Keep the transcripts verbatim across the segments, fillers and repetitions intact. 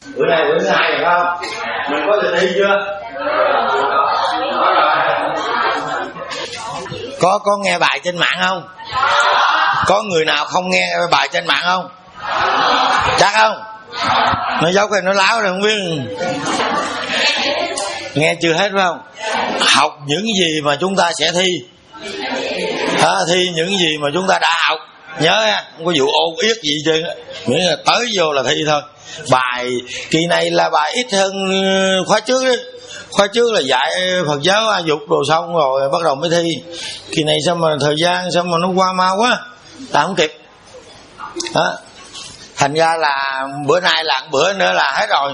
Bữa nay bữa thứ hai rồi không? Mình có dự thi chưa? Có có nghe bài trên mạng không? Có người nào không nghe bài trên mạng không? Chắc không? Nó dốc hay nó láo rồi không biết. Nghe chưa hết phải không? Học những gì mà chúng ta sẽ thi, à, thi những gì mà chúng ta đã học. Nhớ nha, không có vụ ôn yết gì chứ, miễn là tới vô là thi thôi. Bài kỳ này là bài ít hơn khóa trước đấy. Khóa trước là dạy Phật giáo A Dục đồ xong rồi bắt đầu mới thi. Kỳ này sao mà thời gian sao mà nó qua mau quá, ta không kịp. Đó. Thành ra là bữa nay là bữa nữa là hết rồi.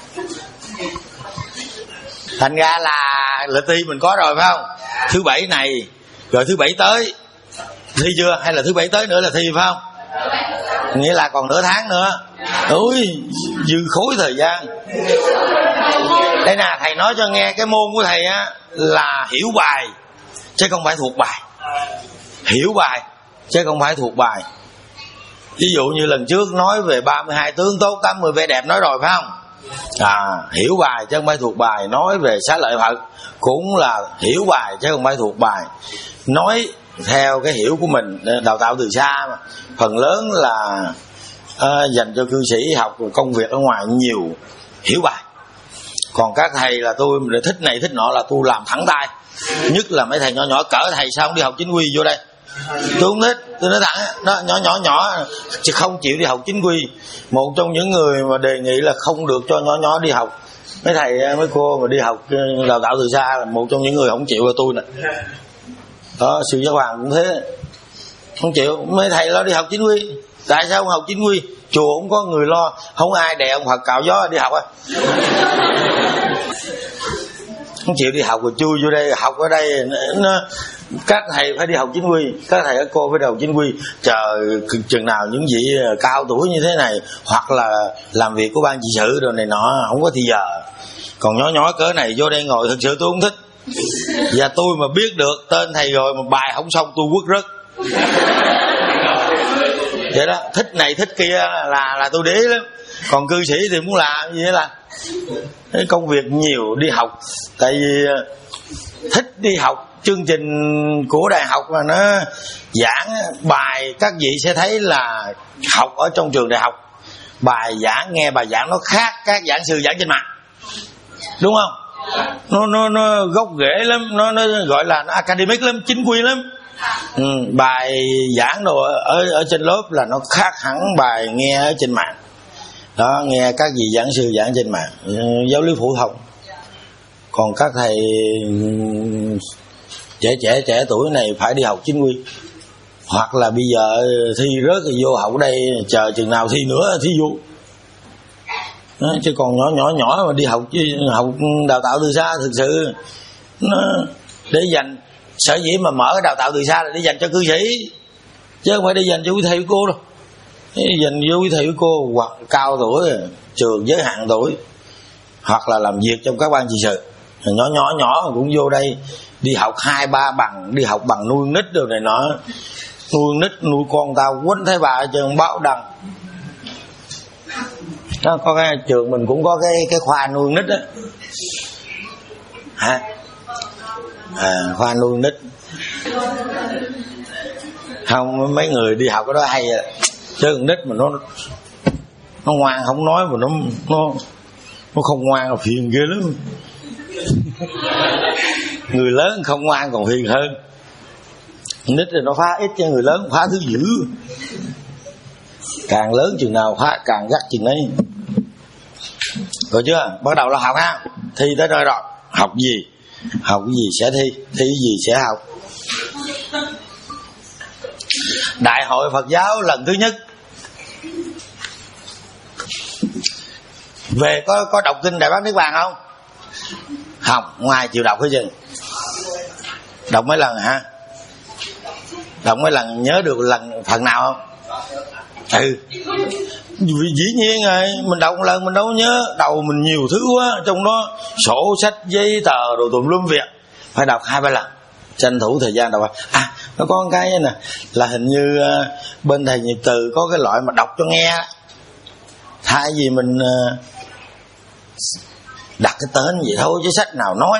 Thành ra là lịch thi mình có rồi phải không? Thứ bảy này rồi thứ bảy tới thi chưa, hay là thứ bảy tới nữa là thi phải không? Nghĩa là còn nửa tháng nữa. Ôi dư khối thời gian. Đây nè, thầy nói cho nghe, cái môn của thầy á là hiểu bài chứ không phải thuộc bài. Hiểu bài chứ không phải thuộc bài. Ví dụ như lần trước nói về ba mươi hai tướng tốt, tám mươi vẻ đẹp nói rồi phải không? À, hiểu bài chứ không phải thuộc bài. Nói về xá lợi Phật cũng là hiểu bài chứ không phải thuộc bài. Nói theo cái hiểu của mình, đào tạo từ xa mà. Phần lớn là à, dành cho cư sĩ học công việc ở ngoài nhiều, hiểu bài. Còn các thầy là tôi thích này thích nọ là tôi làm thẳng tay. Nhất là mấy thầy nhỏ nhỏ cỡ thầy sao không đi học chính quy vô đây. Tôi không thích, tôi nói thẳng đó, nhỏ nhỏ nhỏ chứ không chịu đi học chính quy. Một trong những người mà đề nghị là không được cho nhỏ nhỏ đi học. Mấy thầy mấy cô mà đi học đào tạo từ xa là một trong những người không chịu là tôi nè. Đó, sư Giác Hoàng cũng thế, không chịu. Mấy thầy lo đi học chính quy. Tại sao không học chính quy? Chùa không có người lo, không ai đè ông Phật cạo gió đi học á. Không chịu đi học rồi chui vô đây học ở đây. Nó, các thầy phải đi học chính quy, các thầy các cô phải đi học chính quy. Chờ chừng nào những vị cao tuổi như thế này hoặc là làm việc của ban trị sự rồi này nọ không có thì giờ. Còn nhỏ nhỏ cỡ này vô đây ngồi thực sự tôi không thích. Và tôi mà biết được tên thầy rồi mà bài không xong tôi quất rớt. Vậy đó, thích này thích kia là là tôi để ý lắm. Còn cư sĩ thì muốn làm gì là cái công việc nhiều, đi học. Tại vì thích đi học, chương trình của đại học mà nó giảng bài, các vị sẽ thấy là học ở trong trường đại học, bài giảng, nghe bài giảng nó khác các giảng sư giảng trên mạng, đúng không? Nó nó nó gốc rễ lắm, nó nó gọi là nó academic lắm, chính quy lắm. Ừ, bài giảng đồ ở ở trên lớp là nó khác hẳn bài nghe ở trên mạng. Đó, nghe các vị giảng sư giảng trên mạng, giáo lý phổ thông. Còn các thầy trẻ trẻ trẻ tuổi này phải đi học chính quy, hoặc là bây giờ thi rớt thì vô học đây, chờ chừng nào thi nữa thi vô. Đó, chứ còn nhỏ nhỏ nhỏ mà đi học học đào tạo từ xa thực sự nó để dành, sở dĩ mà mở đào tạo từ xa là để dành cho cư sĩ chứ không phải để dành cho quý thầy quý cô đâu. Dành cho quý thầy quý cô hoặc cao tuổi, trường giới hạn tuổi, hoặc là làm việc trong các ban trị sự. Nhỏ nhỏ nhỏ cũng vô đây đi học hai ba bằng, đi học bằng nuôi nít rồi này nọ. Nuôi nít nuôi con tao quýnh thấy bà ở trường báo đăng. Đó, có cái trường mình cũng có cái cái khoa nuôi nít đó. Hả? À, khoa nuôi nít. Không, mấy người đi học cái đó hay à. Chứ con nít mà nó nó ngoan không nói mà nó nó nó không ngoan là phiền ghê lắm. Người lớn không ngoan còn phiền hơn. Nít thì nó phá ít chứ người lớn phá thứ dữ. Càng lớn chừng nào phá càng gắt chừng ấy. Rồi chưa? Bắt đầu là học ha. Thi tới nơi rồi. Học gì? Học cái gì sẽ thi, thi gì sẽ học. Đại hội Phật giáo lần thứ nhất về có có đọc kinh Đại Bát Niết Bàn không? Không, ngoài chịu đọc hết chứ. Đọc mấy lần hả? Đọc mấy lần nhớ được lần phần nào không? Ừ, dĩ nhiên rồi, mình đọc một lần mình đâu nhớ. Đầu mình nhiều thứ quá, trong đó sổ sách giấy tờ rồi tùm lum việc, phải đọc hai ba lần, tranh thủ thời gian đọc. À, nó có một cái nè, là hình như uh, bên thầy Nhật Từ có cái loại mà đọc cho nghe. Thay vì mình uh, đặt cái tên vậy thôi chứ sách nào nói.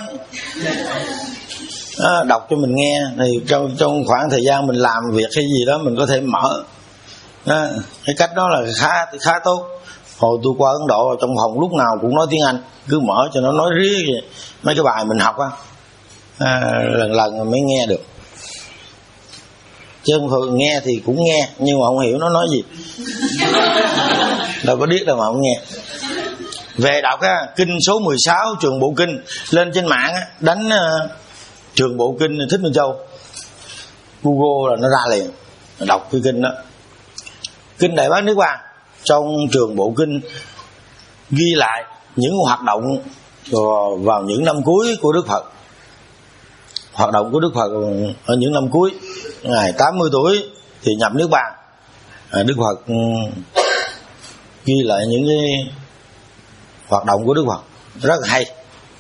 À, đọc cho mình nghe thì trong trong khoảng thời gian mình làm việc hay gì đó mình có thể mở. À, cái cách đó là khá khá tốt. Hồi tôi qua Ấn Độ trong phòng lúc nào cũng nói tiếng Anh, cứ mở cho nó nói riết vậy. Mấy cái bài mình học á, à, lần lần mới nghe được. Chứ không nghe thì cũng nghe nhưng mà không hiểu nó nói gì. Đâu có biết đâu mà không nghe. Về đọc á, kinh số mười sáu Trường Bộ Kinh, lên trên mạng á, đánh uh, Trường Bộ Kinh Thích Minh Châu, Google là nó ra liền, đọc cái kinh đó. Kinh Đại Bác Niết Bàn trong Trường Bộ Kinh ghi lại những hoạt động vào những năm cuối của Đức Phật. Hoạt động của Đức Phật ở những năm cuối, ngày tám mươi tuổi thì nhập Niết Bàn. Đức Phật ghi lại những cái hoạt động của Đức Phật rất là hay.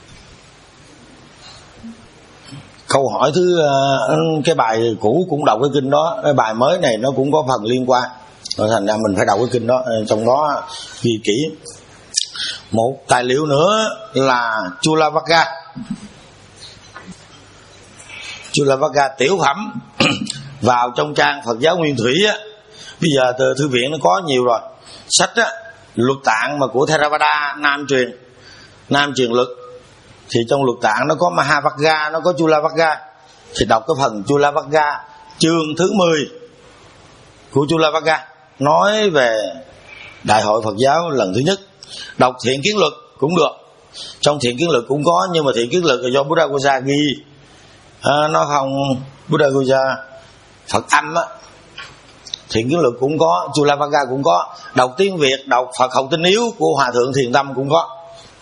Câu hỏi thứ cái bài cũ cũng đọc cái kinh đó, cái bài mới này nó cũng có phần liên quan, rồi thành ra mình phải đọc cái kinh đó, trong đó ghi kỹ. Một tài liệu nữa là Chulavagga. Chulavagga tiểu phẩm vào trong trang Phật giáo Nguyên Thủy á. Bây giờ từ thư viện nó có nhiều rồi. Sách á, luật tạng mà của Theravada Nam truyền, Nam truyền luật, thì trong luật tạng nó có Mahavagga, nó có Chulavagga. Thì đọc cái phần Chulavagga chương thứ mười của Chulavagga nói về Đại hội Phật giáo lần thứ nhất. Đọc Thiện Kiến Luật cũng được, trong Thiện Kiến Luật cũng có, nhưng mà Thiện Kiến Luật là do Buddhaghosa ghi, à, nó không Buddhaghosa Phật âm á. Thiện Kiến Luật cũng có, Chulavagga cũng có. Đọc tiếng Việt, đọc Phật Học Tinh Yếu của Hòa Thượng Thiền Tâm cũng có.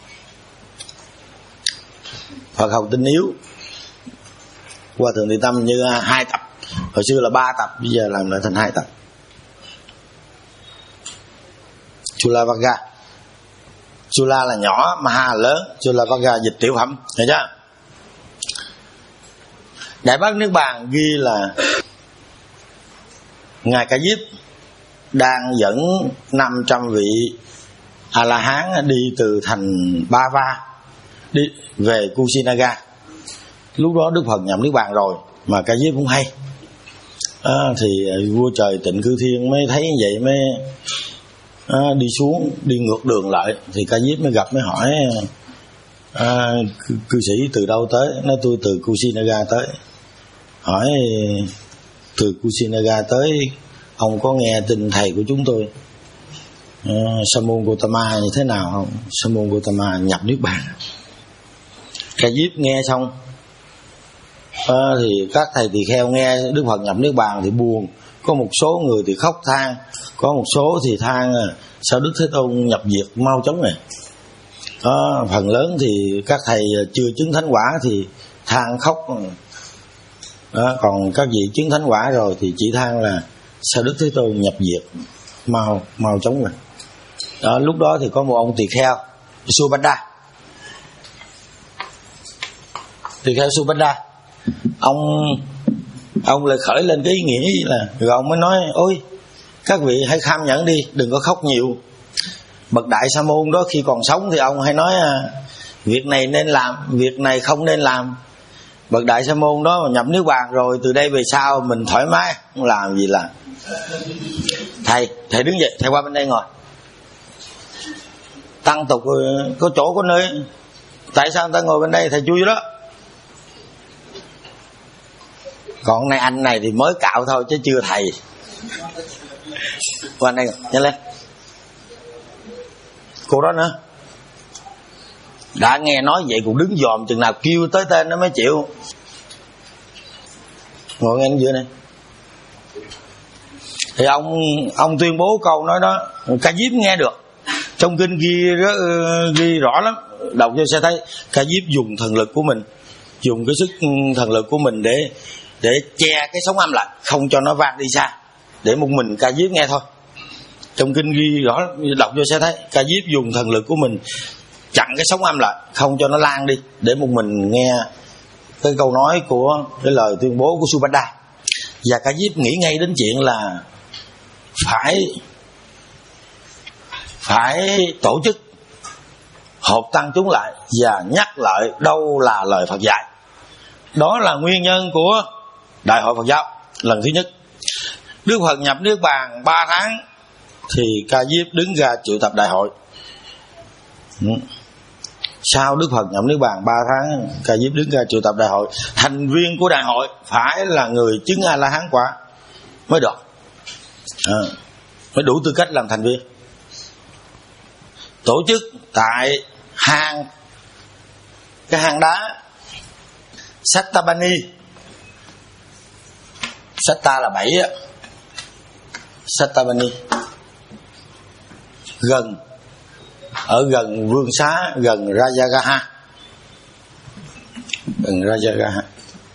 Phật Học Tinh Yếu Hòa Thượng Thiền Tâm như hai tập, hồi xưa là ba tập, bây giờ làm lại thành hai tập. Chulavagga, Chula là nhỏ, Maha là lớn, Chulavagga dịch tiểu phẩm, hiểu chưa? Đại Bác Niết Bàn ghi là Ngài Ca Diếp đang dẫn năm trăm vị A La Hán đi từ thành Ba Va đi về Kusinaga. Lúc đó Đức Phật nhập Niết Bàn rồi mà Ca Diếp cũng hay. À, thì vua trời Tịnh Cư Thiên mới thấy như vậy mới à, đi xuống, đi ngược đường lại. Thì Ca Diếp mới gặp, mới hỏi à, cư, cư sĩ từ đâu tới. Nói tôi từ Kusinaga tới. Hỏi từ Kusinaga tới, ông có nghe tin thầy của chúng tôi uh, Sa môn Gotama như thế nào không? Sa môn Gotama nhập Niết Bàn. Ca Diếp nghe xong uh, thì các thầy tỳ kheo nghe Đức Phật nhập Niết Bàn thì buồn. Có một số người thì khóc than, có một số thì than sao Đức Thế Tôn nhập diệt mau chóng này. uh, Phần lớn thì các thầy chưa chứng thánh quả thì than khóc. Đó, còn các vị chứng thánh quả rồi thì chỉ than là sao Đức Thế Tôn nhập diệt mau mau chóng rồi. Đó, lúc đó thì có một ông tỳ kheo Subhadda, tỳ kheo Subhadda, ông ông lại khởi lên cái ý nghĩ là, rồi ông mới nói: ôi các vị hãy kham nhẫn đi, đừng có khóc nhiều. Bậc Đại Sa Môn đó khi còn sống thì ông hay nói việc này nên làm, việc này không nên làm. Bậc Đại Sa Môn đó mà nhập Niết Bàn rồi, từ đây về sau mình thoải mái, không làm gì làm. Thầy, thầy đứng dậy, thầy qua bên đây ngồi. Tăng tục có chỗ có nơi, tại sao người ta ngồi bên đây, thầy chui đó. Còn này anh này thì mới cạo thôi chứ chưa thầy. Qua đây ngồi, nhanh lên. Cô đó nữa, đã nghe nói vậy cũng đứng dòm, chừng nào kêu tới tên nó mới chịu. Ngồi ngay giữa này. Thì ông ông tuyên bố câu nói đó, Ca Diếp nghe được. Trong kinh ghi ghi rõ lắm, đọc cho sẽ thấy Ca Diếp dùng thần lực của mình, dùng cái sức thần lực của mình để để che cái sóng âm lại, không cho nó vang đi xa, để một mình Ca Diếp nghe thôi. Trong kinh ghi rõ, đọc cho sẽ thấy Ca Diếp dùng thần lực của mình chặn cái sóng âm lại, không cho nó lan đi, để một mình nghe cái câu nói của cái lời tuyên bố của Subhadda. Và Ca Diếp nghĩ ngay đến chuyện là phải phải tổ chức họp tăng chúng lại và nhắc lại đâu là lời Phật dạy. Đó là nguyên nhân của Đại hội Phật giáo lần thứ nhất. Đức Phật nhập Niết Bàn ba tháng thì Ca Diếp đứng ra triệu tập đại hội. Sau Đức Phật nhập Niết Bàn ba tháng, Ca Diếp đứng ra triệu tập đại hội. Thành viên của đại hội phải là người chứng A La Hán quả mới được, à, mới đủ tư cách làm thành viên. Tổ chức tại hang, cái hang đá Sattabani. Satta là bảy á, Sattabani, gần ở gần Vương Xá, gần Rajagaha, gần Rajagaha.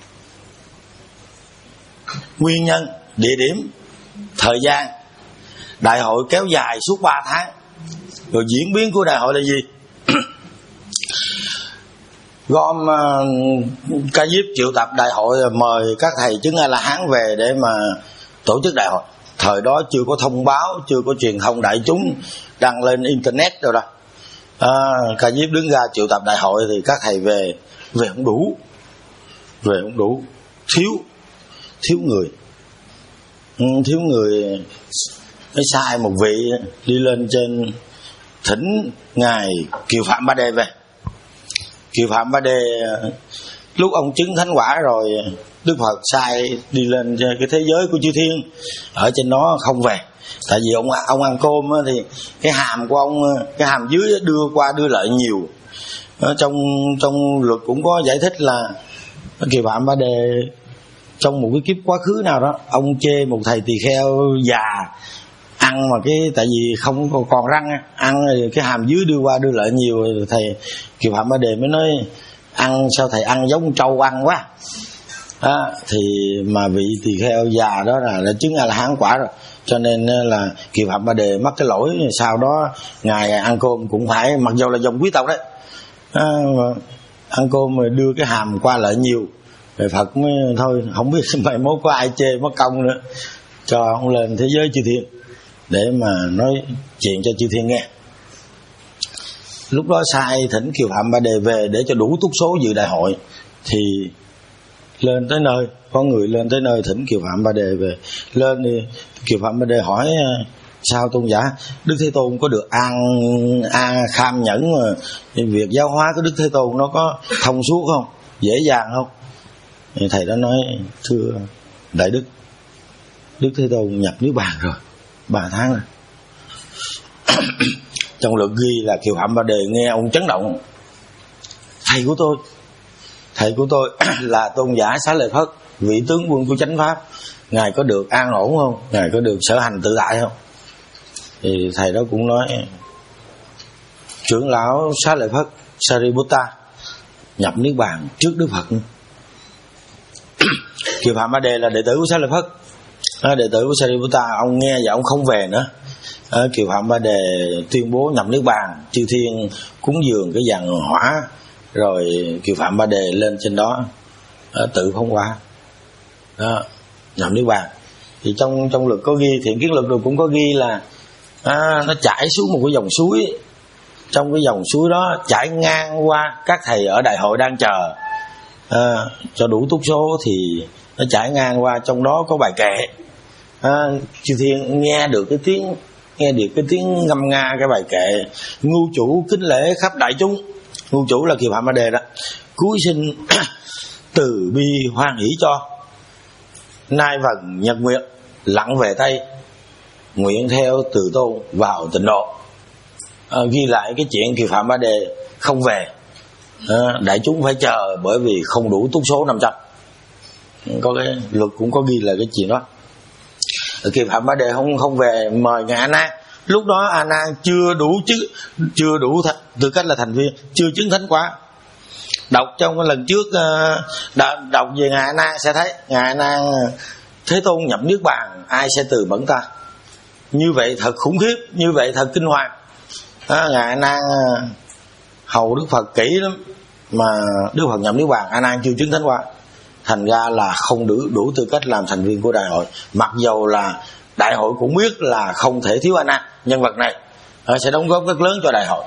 Nguyên nhân, địa điểm, thời gian, đại hội kéo dài suốt ba tháng. Rồi diễn biến của đại hội là gì? Gom uh, Ca Diếp triệu tập đại hội, mời các thầy chứng A La Hán về để mà tổ chức đại hội. Thời đó chưa có thông báo, chưa có truyền thông đại chúng đăng lên internet rồi đó. À, Ca Diếp đứng ra triệu tập đại hội thì các thầy về về không đủ, về không đủ, thiếu thiếu người, ừ, thiếu người. Mới sai một vị đi lên trên thỉnh ngài Kiều Phạm Ba Đề về. Kiều Phạm Ba Đề lúc ông chứng thánh quả rồi, Đức Phật sai đi lên cái thế giới của chư thiên, ở trên đó không về. Tại vì ông ông ăn cơm thì cái hàm của ông, cái hàm dưới đưa qua đưa lại nhiều. Ở trong trong luật cũng có giải thích là Kiều Phạm Ba Đề trong một cái kiếp quá khứ nào đó, ông chê một thầy tỳ kheo già ăn mà cái tại vì không còn, còn răng, ăn cái hàm dưới đưa qua đưa lại nhiều. Thầy Kiều Phạm Ba Đề mới nói ăn sao thầy ăn giống trâu ăn quá. Đó, thì mà vị tỳ kheo già đó là đã chứng A La Hán quả rồi, cho nên là Kiều Phạm Ba Đề mắc cái lỗi. Sau đó ngài ăn cơm cũng phải, mặc dù là dòng quý tộc đấy, à, ăn cơm mà đưa cái hàm qua lại nhiều, rồi Phật mới thôi không biết mai mốt có ai chê mất công nữa, cho ông lên thế giới chư thiên để mà nói chuyện cho chư thiên nghe. Lúc đó sai thỉnh Kiều Phạm Ba Đề về để cho đủ túc số dự đại hội. Thì lên tới nơi, có người lên tới nơi thỉnh Kiều Phạm Ba Đề về. Lên thì Kiều Phạm Ba Đề hỏi sao tôn giả, Đức Thế Tôn có được an, an kham nhẫn mà việc giáo hóa của Đức Thế Tôn nó có thông suốt không, dễ dàng không? Thì thầy đó nói thưa Đại Đức, Đức Thế Tôn nhập Niết Bàn rồi ba tháng rồi. Trong luật ghi là Kiều Phạm Ba Đề nghe ông chấn động. Thầy của tôi, thầy của tôi là tôn giả Xá Lợi Phất, vị tướng quân của chánh pháp, ngài có được an ổn không, ngài có được sở hành tự tại không? Thì thầy đó cũng nói trưởng lão Xá Lợi Phất Sariputta nhập Niết Bàn trước Đức Phật. Kiều Phạm Ba Đề là đệ tử của Xá Lợi Phất, à, đệ tử của Sariputta, ông nghe và ông không về nữa. à, Kiều Phạm Ba Đề tuyên bố nhập Niết Bàn, chư thiên cúng dường cái vàng hỏa, rồi Kiều Phạm Ba Đề lên trên đó à, tự phong qua đó, nhập Niết Bàn. Thì trong trong luật có ghi, Thiện Kiến Luật rồi cũng có ghi là à, nó chảy xuống một cái dòng suối, trong cái dòng suối đó chảy ngang qua các thầy ở đại hội đang chờ à, cho đủ túc số, thì nó chảy ngang qua, trong đó có bài kệ. à, chư thiên nghe được cái tiếng nghe được cái tiếng ngâm nga cái bài kệ: ngu chủ kính lễ khắp đại chúng. Ngu chủ là Kiều Phạm Ba Đề đó. Cúi xin từ bi hoan hỷ cho, nay vần nhật nguyệt lặng về Tây, nguyện theo từ tôn vào tịnh độ. à, ghi lại cái chuyện Kiều Phạm Ba Đề không về, à, đại chúng phải chờ bởi vì không đủ túc số năm trăm. Có cái luật cũng có ghi là cái chuyện đó. Kiều Phạm Ba Đề không không về, mời ngài A Nan. Lúc đó A Nan chưa đủ chứ chưa đủ th- tư cách là thành viên, chưa chứng thánh quả. Đọc trong cái lần trước đọc, đọc về ngài A Nan sẽ thấy ngài A Nan Thế Tôn nhập Niết Bàn, ai sẽ từ bẩn ta. Như vậy thật khủng khiếp, như vậy thật kinh hoàng. à, ngài A Nan hầu Đức Phật kỹ lắm, mà Đức Phật nhập Niết Bàn, A Nan chưa chứng thánh quả, thành ra là không đủ đủ tư cách làm thành viên của đại hội. Mặc dầu là đại hội cũng biết là không thể thiếu A Nan, nhân vật này sẽ đóng góp rất lớn cho đại hội.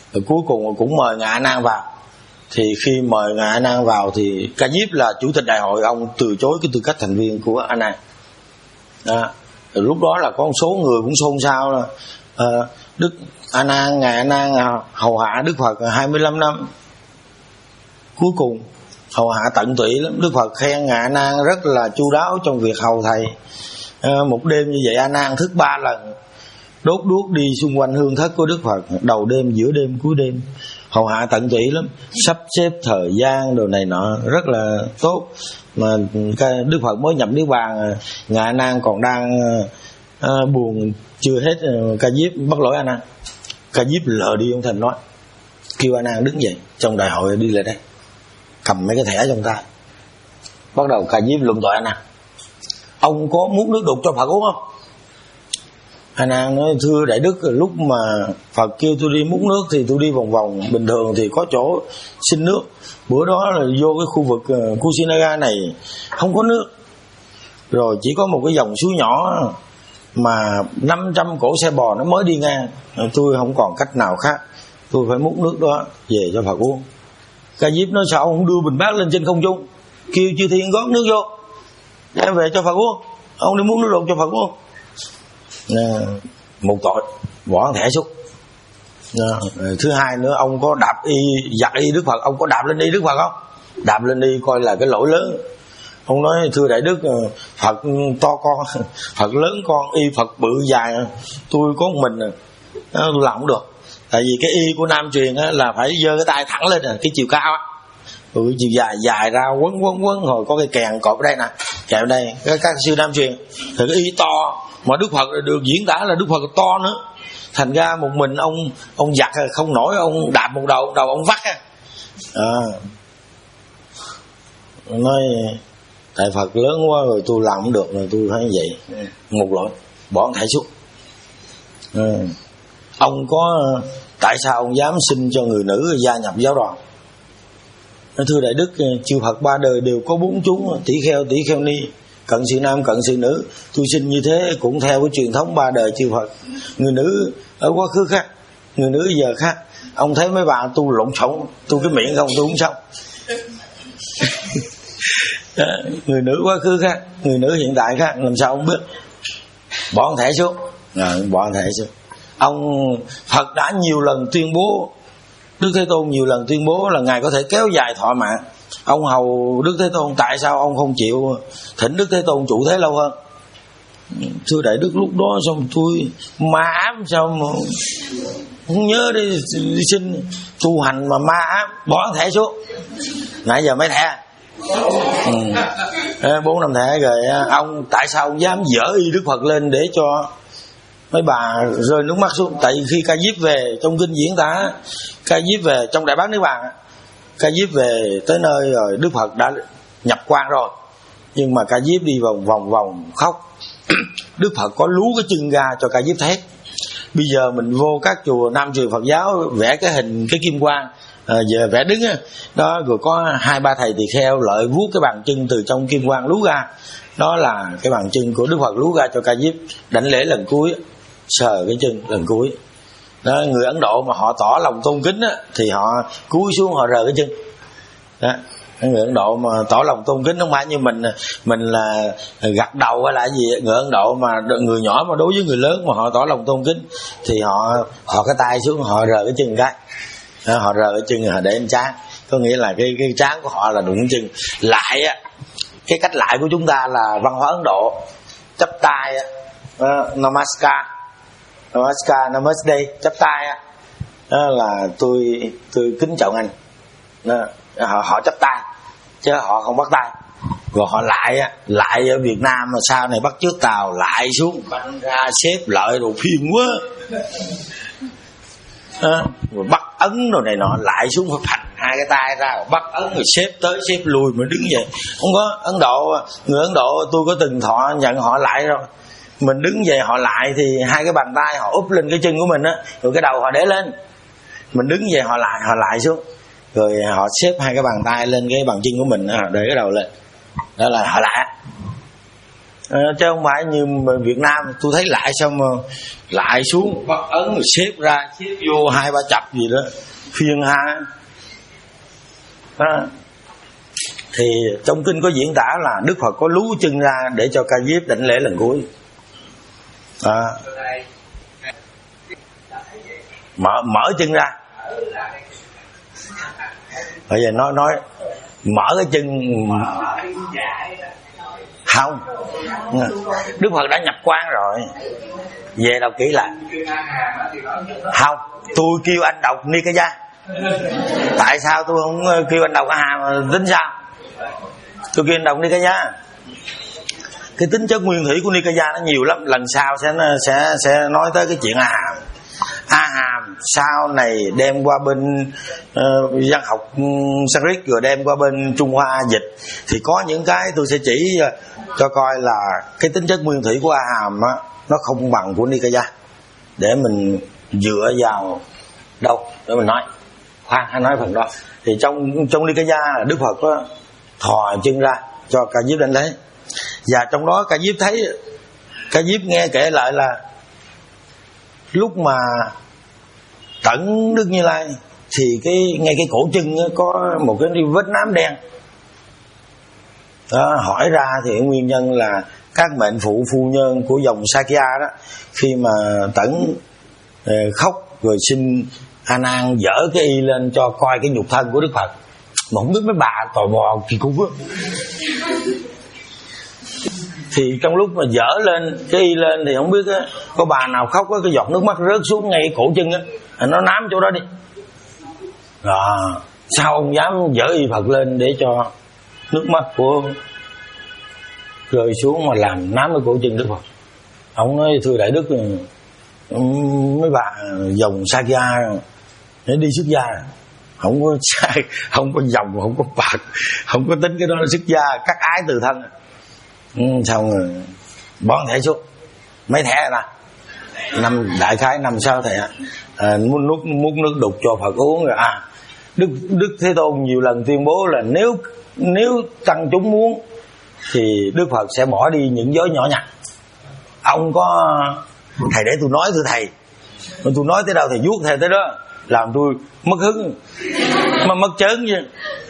Rồi cuối cùng cũng mời ngài A Nan vào. Thì khi mời ngài A Nan vào thì Ca Diếp là chủ tịch đại hội, ông từ chối cái tư cách thành viên của A Nan. Đó. Rồi lúc đó là có một số người cũng xôn xao là uh, Đức A Nan, ngài A Nan hầu hạ Đức Phật hai mươi lăm năm, cuối cùng hầu hạ tận tụy lắm. Đức Phật khen ngài A Nan rất là chu đáo trong việc hầu thầy. À, một đêm như vậy A Nan thức ba lần, đốt đuốc đi xung quanh hương thất của Đức Phật, đầu đêm, giữa đêm, cuối đêm, hầu hạ tận tụy lắm, sắp xếp thời gian đồ này nọ rất là tốt. Mà Đức Phật mới nhập niết bàn, ngài A Nan còn đang à, buồn chưa hết. Ca Diếp bắt lỗi A Nan. Ca Diếp lờ đi ông Thành nói, kêu A Nan đứng dậy trong đại hội, đi lại đây, cầm mấy cái thẻ trong tay. Bắt đầu Ca Diếp luận tội A Nan, ông có muốn nước đục cho Phật uống không? A Nan nói, thưa Đại Đức, lúc mà Phật kêu tôi đi múc nước thì tôi đi vòng vòng, bình thường thì có chỗ xin nước. Bữa đó là vô cái khu vực Kusinaga này không có nước, rồi chỉ có một cái dòng suối nhỏ mà năm trăm cỗ xe bò nó mới đi ngang. Tôi không còn cách nào khác, tôi phải múc nước đó về cho Phật uống. Ca Diếp nói, sao ông không đưa bình bát lên trên không trung, kêu chư thiên gót nước vô đem về cho Phật uống, ông đi muốn nước đục cho Phật uống. À, một tội, bỏ thẻ xuống. À, thứ hai nữa, ông có đạp y, giặt y Đức Phật, ông có đạp lên y Đức Phật không? Đạp lên y coi là cái lỗi lớn. Ông nói, thưa Đại Đức, Phật to con, Phật lớn con, y Phật bự dài, tôi có một mình tôi làm không được. Tại vì cái y của Nam truyền là phải giơ cái tay thẳng lên, cái chiều cao á, rồi cái chiều dài dài ra quấn quấn quấn, rồi có cái kèn cột ở đây nè, kèo đây. Các, các sư Nam truyền thì cái y to, mà Đức Phật được diễn tả là Đức Phật to nữa, thành ra một mình ông ông giặt không nổi, ông đạp một đầu đầu ông vắt á. À, nói tại Phật lớn quá rồi tôi làm không được, rồi tôi phải như vậy, một lỗi, bỏ thảy xuống. À, ông có tại sao ông dám xin cho người nữ gia nhập giáo đoàn? Thưa Đại Đức, chư Phật ba đời đều có bốn chúng, tỷ kheo, tỷ kheo ni, cận sự nam, cận sự nữ. Tôi xin như thế cũng theo cái truyền thống ba đời chư Phật. Người nữ ở quá khứ khác, người nữ giờ khác. Ông thấy mấy bà tu lộn xộn, tôi cái miệng không tôi cũng xong. Người nữ quá khứ khác, người nữ hiện tại khác, làm sao ông biết? Bỏ thẻ xuống. À, bỏ thẻ xuống. Ông Phật đã nhiều lần tuyên bố, Đức Thế Tôn nhiều lần tuyên bố là Ngài có thể kéo dài thọ mạng. Ông hầu Đức Thế Tôn, tại sao ông không chịu thỉnh Đức Thế Tôn trụ thế lâu hơn? Thưa Đại Đức, lúc đó xong tôi ma ám, sao mà không nhớ đi, đi xin tu hành mà ma ám, bỏ thẻ xuống. Nãy giờ mấy thẻ? Ừ. Bốn năm thẻ rồi. Ông tại sao ông dám dỡ y Đức Phật lên để cho mấy bà rơi nước mắt xuống? Tại vì khi Ca Diếp về trong kinh diễn tả, Ca Diếp về trong Đại Bát Niết Bàn, Ca Diếp về tới nơi rồi, Đức Phật đã nhập quan rồi, nhưng mà Ca Diếp đi vòng vòng vòng khóc. Đức Phật có lú cái chân ra cho Ca Diếp thấy. Bây giờ mình vô các chùa Nam truyền Phật giáo vẽ cái hình cái kim quang, à, về vẽ đứng á, đó, rồi có hai ba thầy tỳ kheo lợi vuốt cái bàn chân từ trong kim quang lú ra, đó là cái bàn chân của Đức Phật lú ra cho Ca Diếp đảnh lễ lần cuối, sờ cái chân lần cuối. Đó, người Ấn Độ mà họ tỏ lòng tôn kính á, thì họ cúi xuống họ rờ cái chân. Đó, người Ấn Độ mà tỏ lòng tôn kính không phải như mình mình là gật đầu hay là gì. Người Ấn Độ mà người nhỏ mà đối với người lớn mà họ tỏ lòng tôn kính thì họ họ cái tay xuống họ rờ cái chân cái. Đó, họ rờ cái chân họ để lên trán, có nghĩa là cái cái trán của họ là đụng chân. Lại á, cái cách lại của chúng ta là văn hóa Ấn Độ chắp tay á, uh, namaskar, namaskar, namaste, chắp tay á, đó là tôi tôi kính chào anh. Đó, họ, họ chắp tay chứ họ không bắt tay. Rồi họ lại á, lại ở Việt Nam mà sau này bắt chước Tàu lại xuống banh ra xếp lợi đồ phiền quá. À, rồi bắt ấn rồi này nọ lại xuống phải phành hai cái tay ra rồi bắt ấn rồi xếp tới xếp lui mới đứng vậy. Không có Ấn Độ, người Ấn Độ tôi có từng thọ nhận họ lại rồi, mình đứng về họ lại thì hai cái bàn tay họ úp lên cái chân của mình á, rồi cái đầu họ để lên, mình đứng về họ lại họ lại xuống, rồi họ xếp hai cái bàn tay lên cái bàn chân của mình, để cái đầu lên, đó là họ lại. à, chứ không phải như Việt Nam tôi thấy lại xong mà lại xuống bắt ấn rồi xếp ra xếp vô hai ba chập gì đó phiên hai đó. Thì trong kinh có diễn tả là Đức Phật có lú chân ra để cho Ca Diếp đảnh lễ lần cuối. À, mở mở chân ra. Bây giờ nói nói mở cái chân không, Đức Phật đã nhập quan rồi. Về đọc kỹ lại. Không, tôi kêu anh đọc Nikaya. Tại sao tôi không kêu anh đọc A Hàm mà tính sao? Tôi kêu anh đọc Nikaya. Cái tính chất nguyên thủy của Nikaya nó nhiều lắm. Lần sau sẽ sẽ sẽ nói tới cái chuyện A Hàm. A Hàm sau này đem qua bên uh, văn học Sanskrit rồi đem qua bên Trung Hoa dịch, thì có những cái tôi sẽ chỉ uh, cho coi là cái tính chất nguyên thủy của A Hàm á, nó không bằng của Nikaya, để mình dựa vào đâu để mình nói. Khoan, hãy nói phần đó. Thì trong trong Nikaya Đức Phật có thò chân ra cho Ca Diếp đánh lễ, và trong đó Ca Diếp thấy Ca Diếp nghe kể lại là lúc mà tẩn Đức Như Lai thì cái ngay cái cổ chân có một cái vết nám đen đó. Hỏi ra thì nguyên nhân là các mệnh phụ phu nhân của dòng Sakya đó, khi mà tẩn khóc rồi xin A Nan dỡ cái y lên cho coi cái nhục thân của Đức Phật, mà không biết mấy bà tò mò kỳ cục á. Thì trong lúc mà dỡ lên cái y lên thì không biết á, có bà nào khóc á, cái giọt nước mắt rớt xuống ngay cổ chân á, nó nám chỗ đó đi. Rồi sao ông dám dỡ y Phật lên để cho nước mắt của rơi xuống mà làm nám ở cổ chân Đức Phật? Ông nói thưa Đại Đức, mấy bà dòng Sakya để đi xuất gia, không có sai, không có dòng, không có bạc, không có tính cái đó là xuất gia, cắt ái từ thân. Ừ, xong rồi bón thẻ xuống mấy thẻ nè, năm đại khái năm sáu thẻ, à, muốn nước muốn nước đục cho Phật uống rồi. À, Đức Đức Thế Tôn nhiều lần tuyên bố là nếu nếu tăng chúng muốn thì Đức Phật sẽ bỏ đi những giới nhỏ nhặt. Ông có thầy để tôi nói thưa thầy, mà tôi nói tới đâu thầy vuốt thầy tới đó, làm tôi mất hứng mà mất chớn chứ.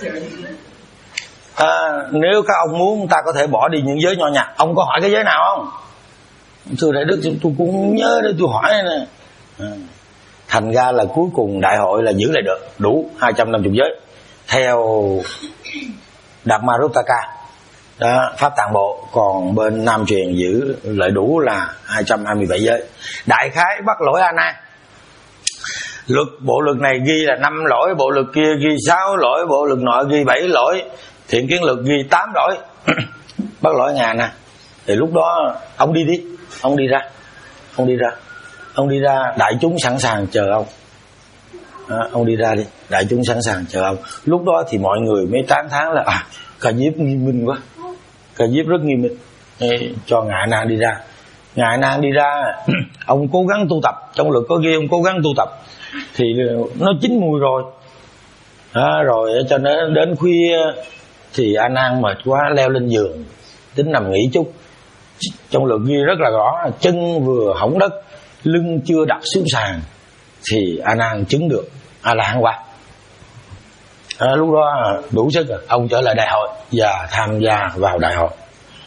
À, nếu các ông muốn ta có thể bỏ đi những giới nhỏ nhặt. Ông có hỏi cái giới nào không? Thưa Đại Đức, tôi cũng không nhớ để tôi hỏi nè. À, thành ra là cuối cùng đại hội là giữ lại được đủ hai trăm năm mươi giới theo Dhammaruttaka đó, pháp tạng bộ. Còn bên Nam truyền giữ lại đủ là hai trăm hai mươi bảy giới. Đại khái bắt lỗi A Nan. Luật bộ luật này ghi là năm lỗi, bộ luật kia ghi sáu lỗi, bộ luật nọ ghi bảy lỗi, thiện kiến luật ghi tám lỗi. Bắt lỗi ngàn nè. Thì lúc đó ông đi đi, ông đi ra, ông đi ra, ông đi ra, đại chúng sẵn sàng chờ ông. Đó, ông đi ra đi, đại chúng sẵn sàng chờ ông. Lúc đó thì mọi người mới tán thán là à, Ca Diếp nghiêm minh quá, Ca Diếp rất nghiêm minh. Ê, cho Ngài A Nan đi ra. Ngài A Nan đi ra, ông cố gắng tu tập, trong luật có ghi ông cố gắng tu tập, thì nó chín mùi rồi. Đó, rồi cho nên đến khuya thì A Nan mệt quá leo lên giường tính nằm nghỉ chút. Trong luật ghi rất là rõ, chân vừa hỏng đất, lưng chưa đặt xuống sàn thì A Nan chứng được A La Hán qua. À, lúc đó đủ sức rồi, ông trở lại đại hội và tham gia vào đại hội.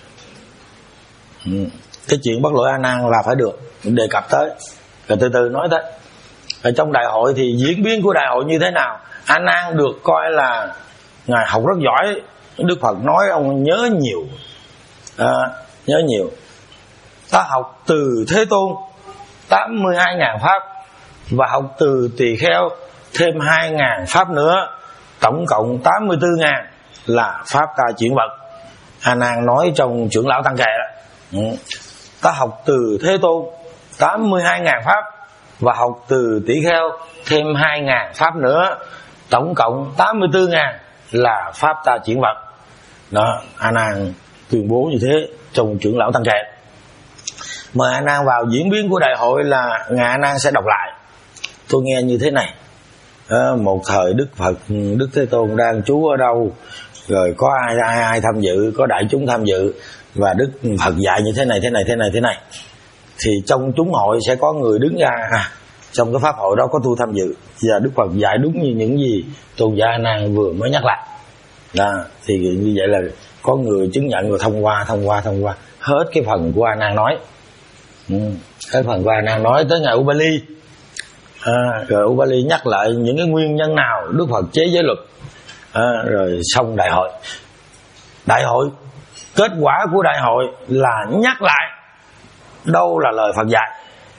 Ừ. Cái chuyện bắt lỗi A Nan là phải được đề cập tới, rồi từ từ nói tới. Ở trong đại hội thì diễn biến của đại hội như thế nào? A Nan được coi là ngài học rất giỏi. Đức Phật nói ông nhớ nhiều, à, nhớ nhiều. Ta học từ Thế Tôn tám mươi hai ngàn pháp, và học từ Tỳ Kheo thêm hai ngàn pháp nữa, tổng cộng tám mươi tư ngàn là pháp ta chuyển vật. A Nan nói trong Trưởng Lão Tăng Kệ đó. Ừ. Ta học từ Thế Tôn tám mươi hai ngàn pháp, và học từ Tỷ Kheo thêm hai ngàn pháp nữa, tổng cộng tám mươi tư ngàn là pháp ta chuyển vật. Đó, A Nan tuyên bố như thế trong Trưởng Lão Tăng Kệ. Mời A Nan vào diễn biến của đại hội là Ngài A Nan sẽ đọc lại. Tôi nghe như thế này. À, một thời Đức Phật, Đức Thế Tôn đang trú ở đâu, rồi có ai ai ai tham dự, có đại chúng tham dự, và Đức Phật dạy như thế này thế này thế này thế này, thì trong chúng hội sẽ có người đứng ra, à, trong cái pháp hội đó có tôi tham dự, và Đức Phật dạy đúng như những gì tôn giả A Nan vừa mới nhắc lại. Đó, thì như vậy là có người chứng nhận rồi thông qua thông qua thông qua hết cái phần của A Nan nói. Ừ, cái phần của A Nan nói tới ngày Upali. À, rồi Upali nhắc lại những cái nguyên nhân nào Đức Phật chế giới luật. À, rồi xong đại hội. Đại hội, kết quả của đại hội là nhắc lại đâu là lời Phật dạy,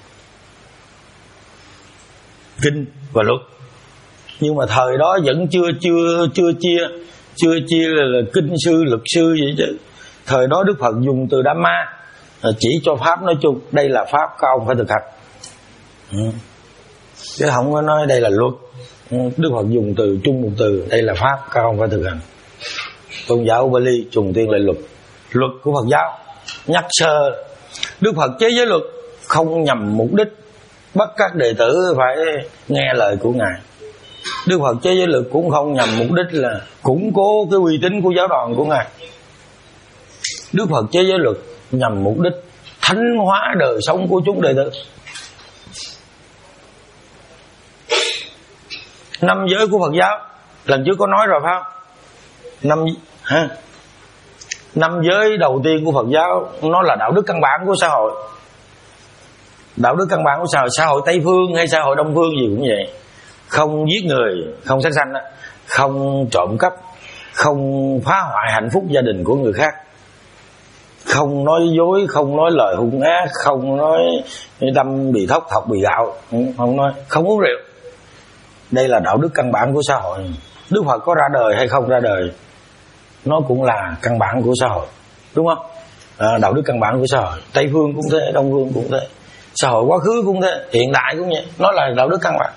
kinh và luật. Nhưng mà thời đó vẫn chưa chưa chưa chia chưa chia là, là kinh sư luật sư gì chứ. Thời đó Đức Phật dùng từ Dhamma chỉ cho pháp nói chung, đây là pháp các ông phải thực hành. Ừ. Chứ không có nói đây là luật. Đức Phật dùng từ chung một từ, đây là pháp các ông phải thực hành. Tôn giáo Upali trùng tiên lại luật. Luật của Phật giáo nhắc sơ Đức Phật chế giới luật không nhằm mục đích bắt các đệ tử phải nghe lời của Ngài. Đức Phật chế giới luật cũng không nhằm mục đích là củng cố cái uy tín của giáo đoàn của Ngài. Đức Phật chế giới luật nhằm mục đích thánh hóa đời sống của chúng đệ tử. Năm giới của Phật giáo lần trước có nói rồi phải không? Năm ha? Năm giới đầu tiên của Phật giáo nó là đạo đức căn bản của xã hội. Đạo đức căn bản của xã hội, xã hội Tây phương hay xã hội Đông phương gì cũng vậy. Không giết người, không sát sanh, không trộm cắp, không phá hoại hạnh phúc gia đình của người khác, không nói dối, không nói lời hung ác, không nói đâm bị thóc thọc bị gạo, không nói, không uống rượu. Đây là đạo đức căn bản của xã hội. Đức Phật có ra đời hay không ra đời, nó cũng là căn bản của xã hội, đúng không? À, đạo đức căn bản của xã hội. Tây phương cũng thế, Đông phương cũng thế, xã hội quá khứ cũng thế, hiện đại cũng vậy. Nó là đạo đức căn bản.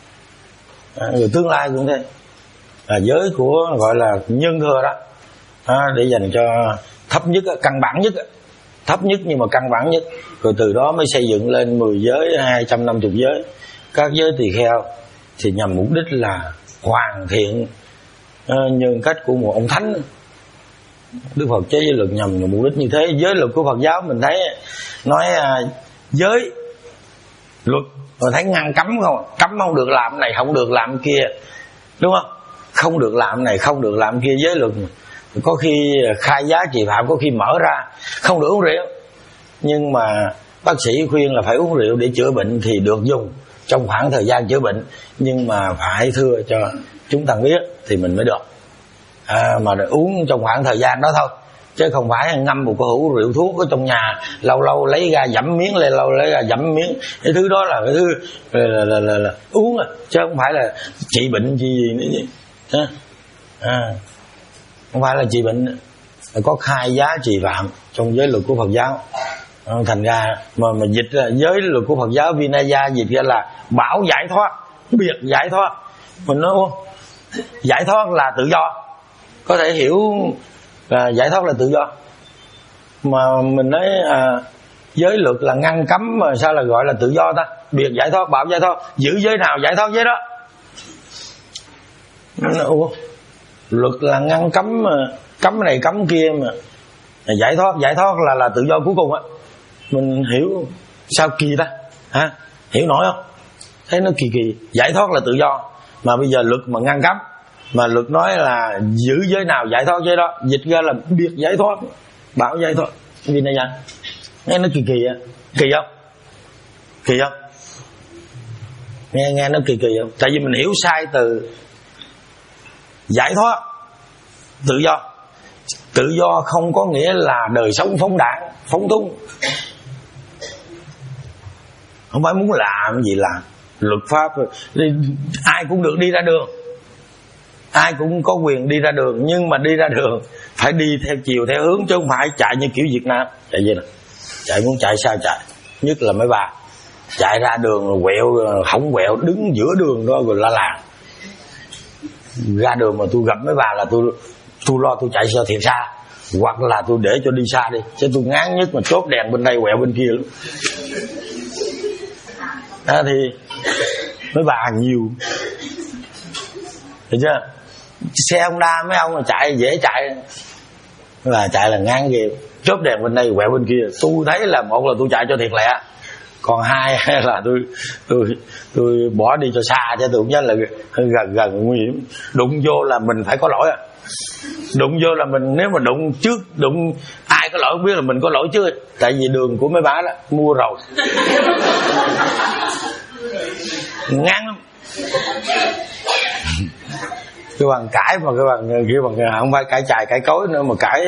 À, người tương lai cũng thế. À, giới của gọi là nhân thừa đó, à, để dành cho thấp nhất, căn bản nhất, thấp nhất nhưng mà căn bản nhất. Rồi từ đó mới xây dựng lên mười giới, hai trăm năm mươi giới, các giới tỳ kheo, thì nhằm mục đích là hoàn thiện uh, nhân cách của một ông thánh. Đức Phật chế giới luật nhằm mục đích như thế. Giới luật của Phật giáo mình thấy nói uh, giới luật rồi thấy ngăn cấm không, cấm không được làm này, không được làm kia, đúng không? Không được làm này, không được làm kia. Giới luật có khi khai giá trì phạm, có khi mở ra không được uống rượu, nhưng mà bác sĩ khuyên là phải uống rượu để chữa bệnh thì được dùng trong khoảng thời gian chữa bệnh, nhưng mà phải thưa cho chúng tăng biết thì mình mới được. À, mà uống trong khoảng thời gian đó thôi, chứ không phải ngâm một cái hũ rượu thuốc ở trong nhà, lâu lâu lấy ra dẫm miếng, lên lâu lấy ra dẫm miếng. Cái thứ đó là cái thứ là, là, là, là, là uống à, chứ không phải là trị bệnh gì gì nữa chứ. À, không phải là trị bệnh. Có khai giá trì phạm trong giới luật của Phật giáo. Thành ra mà, mà dịch ra giới luật của Phật giáo Vinaya dịch ra là bảo giải thoát, biệt giải thoát. Mình nói giải thoát là tự do, có thể hiểu là giải thoát là tự do. Mà mình nói à, giới luật là ngăn cấm, mà sao là gọi là tự do ta? Biệt giải thoát, bảo giải thoát, giữ giới nào giải thoát giới đó. Ủa, luật là ngăn cấm mà, cấm này cấm kia mà giải thoát, giải thoát là là tự do cuối cùng á. Mình hiểu sao kỳ ta hả? Hiểu nổi không? Thấy nó kỳ kỳ. Giải thoát là tự do, mà bây giờ luật mà ngăn cấm, mà luật nói là giữ giới nào giải thoát giới đó, dịch ra là biệt giải thoát, bảo giải thoát. Vì này nha, nghe nó kỳ kỳ á. Kỳ không? Kỳ không? Nghe nghe nó kỳ kỳ không? Tại vì mình hiểu sai từ giải thoát, tự do. Tự do không có nghĩa là đời sống phóng đãng, phóng túng. Không phải muốn làm gì làm. Luật pháp ai cũng được đi ra đường, ai cũng có quyền đi ra đường, nhưng mà đi ra đường phải đi theo chiều theo hướng, chứ không phải chạy như kiểu Việt Nam. Chạy gì nè, chạy muốn chạy sao chạy. Nhất là mấy bà chạy ra đường rồi quẹo, không quẹo, đứng giữa đường đó rồi la làng. Ra đường mà tôi gặp mấy bà là tôi tôi lo tôi chạy sao thiệt xa, hoặc là tôi để cho đi xa đi, chứ tôi ngán nhất mà chốt đèn bên đây quẹo bên kia lắm. Đó thì mấy bà nhiều, thấy chưa? xe Honda mấy ông là chạy dễ chạy, là chạy là ngang kìa, chớp đèn bên đây quẹo bên kia. Tôi thấy là một là tôi chạy cho thiệt lẹ, còn hai là tôi tôi tôi bỏ đi cho xa, cho tôi cũng nhớ là gần gần nguy hiểm. Đụng vô là mình phải có lỗi à. Đụng vô là mình, nếu mà đụng trước, đụng ai có lỗi không biết là mình có lỗi chứ, tại vì đường của mấy bả đó mua rồi ngang lắm. Cái bằng cãi mà cái bằng kia bằng không phải cãi chài cãi cối nữa, mà cãi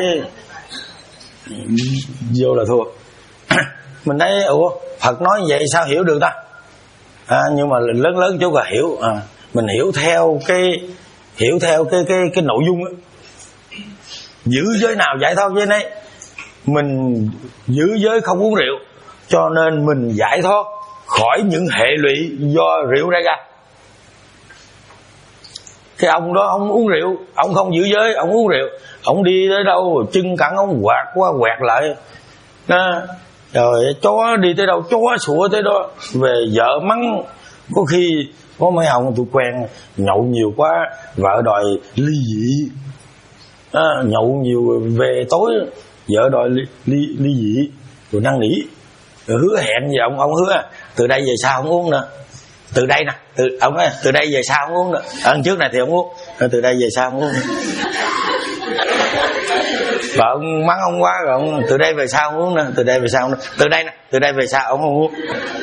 vô là thua. Mình thấy ủa Phật nói vậy sao hiểu được ta, à, nhưng mà lớn lớn chút là hiểu, à, mình hiểu theo cái hiểu theo cái cái cái nội dung đó. Giữ giới nào giải thoát giới nấy. Mình giữ giới không uống rượu, cho nên mình giải thoát khỏi những hệ lụy do rượu ra ra. Cái ông đó ông uống rượu, ông không giữ giới, ông uống rượu, ông đi tới đâu chân cẳng ông quạt qua quẹt lại đó. Rồi chó đi tới đâu chó sủa tới đó, về vợ mắng. Có khi có mấy ông tôi quen nhậu nhiều quá, vợ đòi ly dị, à, nhậu nhiều về tối vợ đòi ly, ly, ly dị, rồi năn nỉ, rồi hứa hẹn gì ông ông hứa từ đây về sau không uống nữa, từ đây nè, từ ông nói từ đây về sau không uống nữa, lần trước này thì không uống, rồi từ đây về sau không uống nữa. Vợ ông mắng ông quá rồi ông từ đây về sau không uống nữa, từ đây về sau không nữa. Từ đây nè, từ đây về sau ông không uống.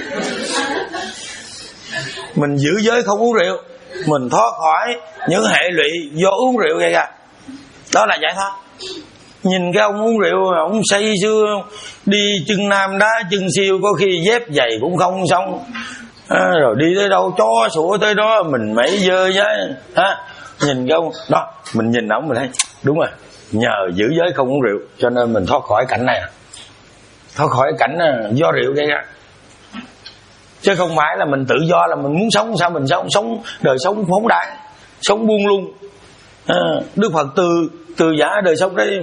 Mình giữ giới không uống rượu, mình thoát khỏi những hệ lụy do uống rượu gây ra, đó là giải thoát. Nhìn cái ông uống rượu, ông say sưa đi chân nam đá chân siêu, có khi dép giày cũng không xong, à, rồi đi tới đâu chó sủa tới đó mình mấy dơ nhá, ha. Nhìn cái ông đó, mình nhìn ông mình thấy đúng rồi, nhờ giữ giới không uống rượu cho nên mình thoát khỏi cảnh này, thoát khỏi cảnh do rượu gây ra. Chứ không phải là mình tự do là mình muốn sống sao mình sống, sống đời sống phóng đãng, sống buông lung. À, Đức Phật từ từ giả đời sống đấy.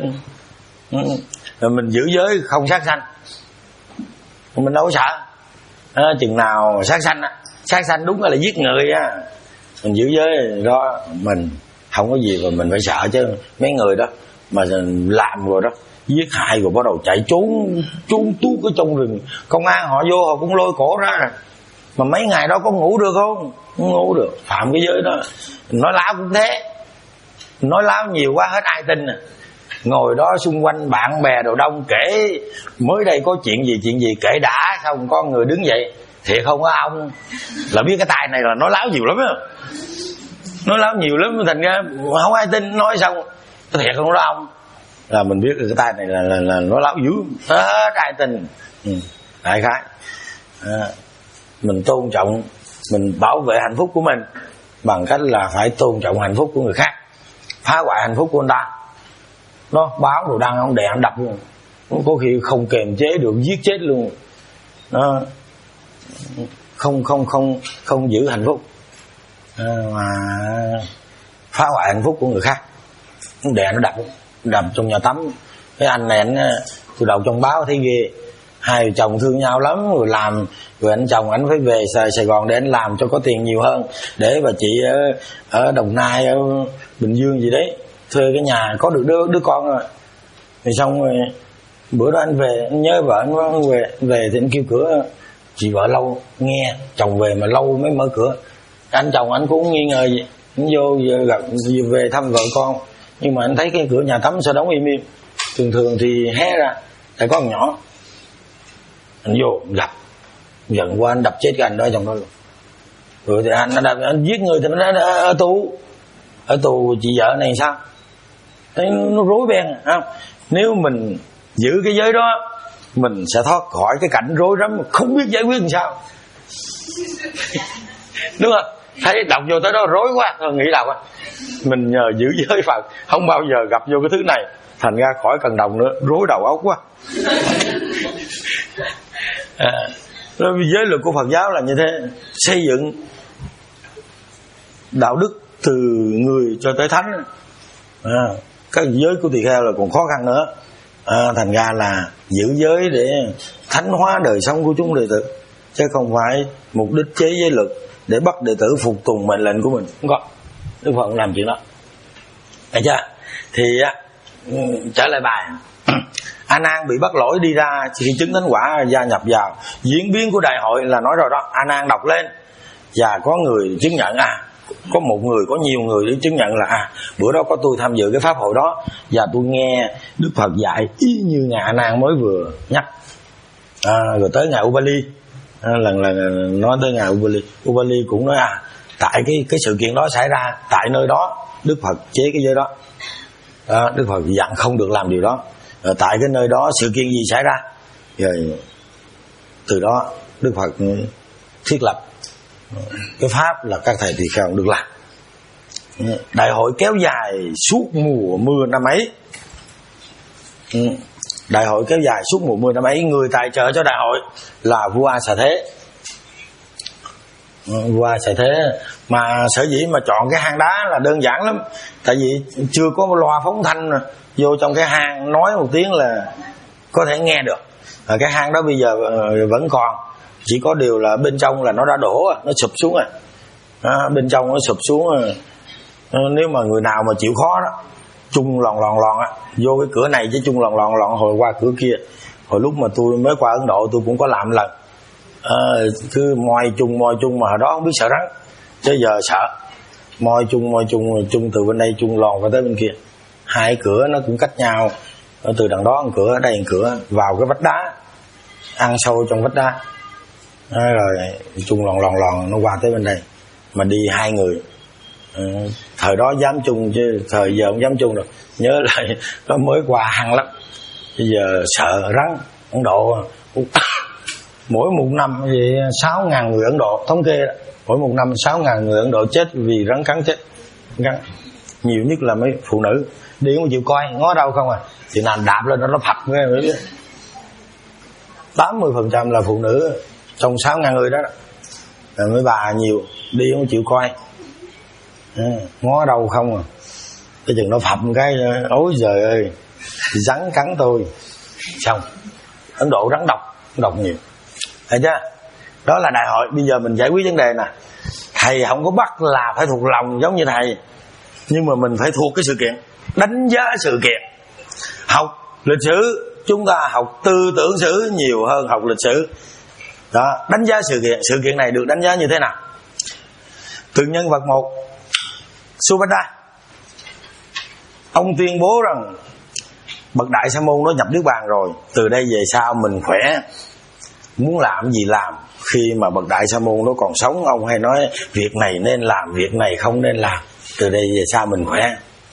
Rồi mình giữ giới không sát sanh, mình đâu có sợ. À, chừng nào sát sanh á, sát sanh đúng là giết người á, mình giữ giới đó mình không có gì mà mình phải sợ. Chứ mấy người đó mà làm rồi đó, giết hại rồi bắt đầu chạy trốn trốn tuốt ở trong rừng, công an họ vô họ cũng lôi cổ ra rồi. Mà mấy ngày đó có ngủ được không? Không ngủ được, phạm cái giới đó. Nói láo cũng thế, nói láo nhiều quá hết ai tin à. Ngồi đó xung quanh bạn bè đồ đông, kể mới đây có chuyện gì chuyện gì kể đã, xong có người đứng dậy thiệt không á ông, là biết cái tài này là nói láo nhiều lắm á, nói láo nhiều lắm, thành ra không ai tin. Nói xong thiệt không đó ông, là mình biết cái tài này là, là, là nói láo dữ, hết ai tin. Ừ, đại khái à, mình tôn trọng, mình bảo vệ hạnh phúc của mình bằng cách là phải tôn trọng hạnh phúc của người khác, phá hoại hạnh phúc của người ta. Đó, báo đồ đăng ông đè ông đập luôn, có khi không kềm chế được giết chết luôn. Đó, không không không không giữ hạnh phúc à, mà phá hoại hạnh phúc của người khác. Ông đè nó đập, đập trong nhà tắm. Cái anh này anh từ đầu trong báo thấy ghê, hai vợ chồng thương nhau lắm, rồi làm rồi anh chồng anh phải về Sài Gòn để anh làm cho có tiền nhiều hơn, để bà chị ở, ở Đồng Nai, ở Bình Dương gì đấy thuê cái nhà, có được đứa, đứa con rồi. Thì xong rồi bữa đó anh về, anh nhớ vợ anh, anh về về thì anh kêu cửa, chị vợ lâu nghe chồng về mà lâu mới mở cửa. Anh chồng anh cũng nghi ngờ gì, anh vô gặp về thăm vợ con, nhưng mà anh thấy cái cửa nhà tắm sao đóng im im, thường thường thì hé ra tại có con nhỏ. Anh vô gặp, giận qua anh đập chết cái anh đó trong đó luôn. Rồi thì anh, anh, anh giết người thì anh ở, ở tù, ở tù chị vợ này sao? Thế nó rối beng không? Nếu mình giữ cái giới đó, mình sẽ thoát khỏi cái cảnh rối rắm không biết giải quyết làm sao. Đúng không? Thấy đọc vô tới đó rối quá, thôi nghĩ đọc á. Mình nhờ giữ giới Phật, không bao giờ gặp vô cái thứ này, thành ra khỏi cần đồng nữa, rối đầu óc quá. À, giới luật của Phật giáo là như thế, xây dựng đạo đức từ người cho tới thánh. À, các giới của tỳ kheo là còn khó khăn nữa. À, thành ra là giữ giới để thánh hóa đời sống của chúng đệ tử, chứ không phải mục đích chế giới luật để bắt đệ tử phục tùng mệnh lệnh của mình. Không có, Đức Phật làm chuyện đó. Thấy chưa? Thì trở lại bài. A Nan bị bắt lỗi đi ra khi chứng thánh quả gia nhập vào. Diễn biến của đại hội là nói rồi đó, A Nan đọc lên và có người chứng nhận, à có một người, có nhiều người để chứng nhận là à bữa đó có tôi tham dự cái pháp hội đó và tôi nghe Đức Phật dạy y như ngài A Nan mới vừa nhắc. À, rồi tới ngài Upali, à, lần lần nói tới ngài Upali, Upali cũng nói à tại cái cái sự kiện đó xảy ra tại nơi đó, Đức Phật chế cái giới đó, à, Đức Phật dặn không được làm điều đó. Rồi tại cái nơi đó sự kiện gì xảy ra, rồi từ đó Đức Phật thiết lập cái pháp là các thầy tỳ kheo được làm. Đại hội kéo dài suốt mùa mưa năm ấy. Đại hội kéo dài suốt mùa mưa năm ấy. Người tài trợ cho đại hội là vua A Xà Thế. Vua A Xà Thế mà sở dĩ mà chọn cái hang đá là đơn giản lắm. Tại vì chưa có loa phóng thanh vô trong cái hang nói một tiếng là có thể nghe được. Ở cái hang đó bây giờ vẫn còn, chỉ có điều là bên trong là nó đã đổ, nó sụp xuống rồi. À, bên trong nó sụp xuống rồi. À, nếu mà người nào mà chịu khó đó, chung lòn lòn lòn á, vô cái cửa này chứ chung lòn lòn lòn hồi qua cửa kia. Hồi lúc mà tôi mới qua Ấn Độ tôi cũng có làm lần. À, cứ moi chung moi chung mà hồi đó không biết sợ rắn, chứ giờ sợ. Moi chung moi chung chung từ bên đây chung lòn qua tới bên kia. Hai cửa nó cũng cách nhau, từ đằng đó một cửa, đây một cửa, vào cái vách đá, ăn sâu trong vách đá. À, rồi chung lòn lòn lòn nó qua tới bên đây mà đi hai người. À, thời đó dám chung chứ thời giờ không dám chung được. Nhớ lại nó mới qua hăng lắm, bây giờ sợ rắn. Ấn Độ mỗi một năm vậy sáu ngàn người Ấn Độ thống kê đó, mỗi một năm sáu ngàn người Ấn Độ chết vì rắn cắn chết. Rắn nhiều nhất là mấy phụ nữ đi không chịu coi, ngó đâu không à, thì nào đạp lên nó nó phập nghe nữa. Tám mươi phần trăm là phụ nữ trong sáu ngàn người đó, rồi mấy bà nhiều đi không chịu coi, à, ngó đâu không à, cái chừng nó phập cái ối giời ơi rắn cắn tôi xong. Ấn Độ rắn độc, độc nhiều, thấy chưa? Đó là đại hội. Bây giờ mình giải quyết vấn đề nè, thầy không có bắt là phải thuộc lòng giống như thầy, nhưng mà mình phải thuộc cái sự kiện, đánh giá sự kiện. Học lịch sử chúng ta học tư tưởng sử nhiều hơn học lịch sử đó. Đánh giá sự kiện, sự kiện này được đánh giá như thế nào? Từ nhân vật một, Subhadra, ông tuyên bố rằng bậc đại sa môn nó nhập niết bàn rồi, từ đây về sau mình khỏe, muốn làm gì làm. Khi mà bậc đại sa môn nó còn sống, ông hay nói việc này nên làm, việc này không nên làm, từ đây về sau mình khỏe.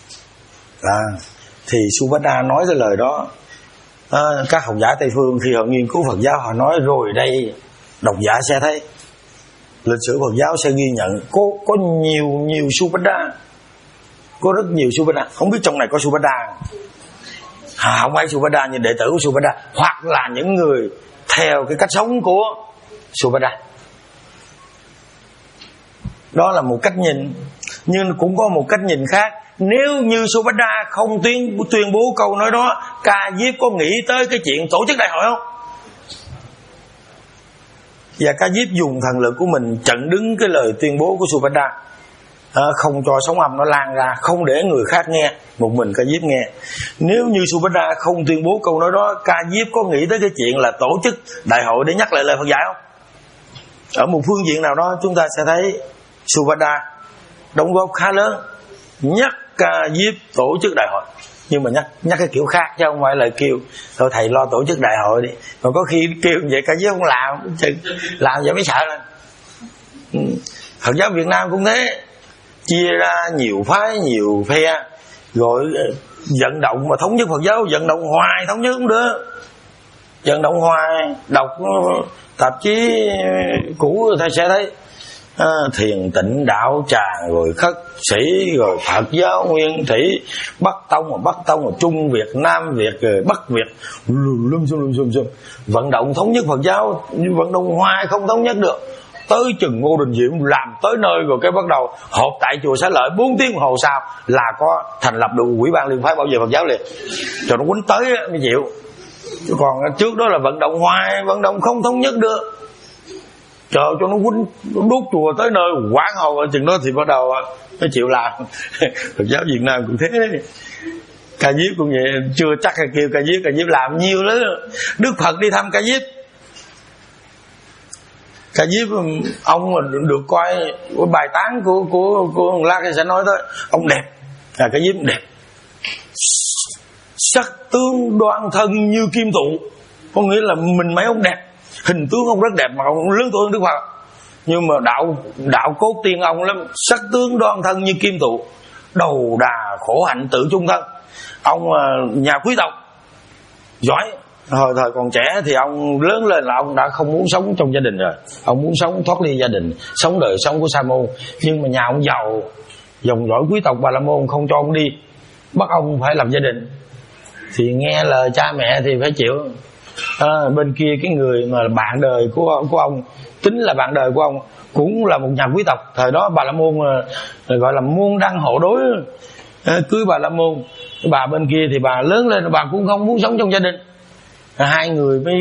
À, thì Subhadra nói cái lời đó, à, các học giả Tây phương khi họ nghiên cứu Phật giáo họ nói rồi đây độc giả sẽ thấy, lịch sử Phật giáo sẽ ghi nhận có có nhiều nhiều Subhadra, có rất nhiều Subhadra. Không biết trong này có Subhadra à, không phải Subhadra như đệ tử của Subhadra, hoặc là những người theo cái cách sống của Subhadra. Đó là một cách nhìn, nhưng cũng có một cách nhìn khác. Nếu như Subhadra không tuyên tuyên bố câu nói đó, Ca Diếp có nghĩ tới cái chuyện tổ chức đại hội không? Và Ca Diếp dùng thần lực của mình chặn đứng cái lời tuyên bố của Subhadra, à, không cho sóng âm nó lan ra, không để người khác nghe, một mình Ca Diếp nghe. Nếu như Subhadra không tuyên bố câu nói đó, Ca Diếp có nghĩ tới cái chuyện là tổ chức đại hội để nhắc lại lời Phật dạy không? Ở một phương diện nào đó chúng ta sẽ thấy Subhadra đóng góp khá lớn, nhắc Ca Diếp tổ chức đại hội, nhưng mà nhắc nhắc cái kiểu khác chứ không phải lời kêu thôi thầy lo tổ chức đại hội đi. Mà có khi kêu vậy Ca Diếp không làm, làm vậy mới sợ lên. Phật giáo Việt Nam cũng thế, chia ra nhiều phái nhiều phe, rồi vận động mà thống nhất Phật giáo, vận động hoài thống nhất không được, vận động hoài. Đọc tạp chí cũ thầy sẽ thấy à, thiền tịnh đạo tràng, rồi khất sĩ, rồi Phật giáo nguyên thủy, Bắc tông rồi Bắc tông rồi Trung Việt, Nam Việt, rồi Bắc Việt, lum xum lum xum xum. Vận động thống nhất Phật giáo, vận động hoài không thống nhất được. Tới chừng Ngô Đình Diệm làm tới nơi rồi cái bắt đầu họp tại chùa Xá Lợi, bốn tiếng hồ sau là có thành lập được ủy ban liên phái bảo vệ Phật giáo liền, cho nó quýnh tới mới chịu. Chứ còn trước đó là vận động hoài, vận động không thống nhất được. chờ cho nó quýnh, nó đốt chùa tới nơi quán hầu ở chừng đó thì bắt đầu mới chịu làm. Phật giáo Việt Nam cũng thế đấy. Ca diếp cũng vậy, chưa chắc là kêu ca diếp, ca diếp làm nhiều lắm. Đức Phật đi thăm ca diếp, ca diếp ông mà được coi bài tán của của của ông La sẽ nói tới ông đẹp, là ca diếp đẹp, sắc tướng đoan thân như kim tụ, có nghĩa là mình mấy ông đẹp, hình tướng ông rất đẹp mà ông lớn tuổi hơn Đức Phật, nhưng mà đạo đạo cốt tiên ông lắm, sắc tướng đoan thân như kim tụ, đầu đà khổ hạnh tự chung thân. Ông nhà quý tộc giỏi, hồi thời còn trẻ thì ông lớn lên là ông đã không muốn sống trong gia đình rồi, ông muốn sống thoát ly gia đình, sống đời sống của sa môn. Nhưng mà nhà ông giàu, dòng dõi quý tộc Bà La Môn không cho ông đi, bắt ông phải lập gia đình, thì nghe lời cha mẹ thì phải chịu. À, bên kia cái người mà bạn đời của của ông, tính là bạn đời của ông, cũng là một nhà quý tộc. Thời đó Bà La Môn gọi là môn đăng hộ đối, à, cưới Bà La Môn. Bà bên kia thì bà lớn lên, bà cũng không muốn sống trong gia đình. À, hai người với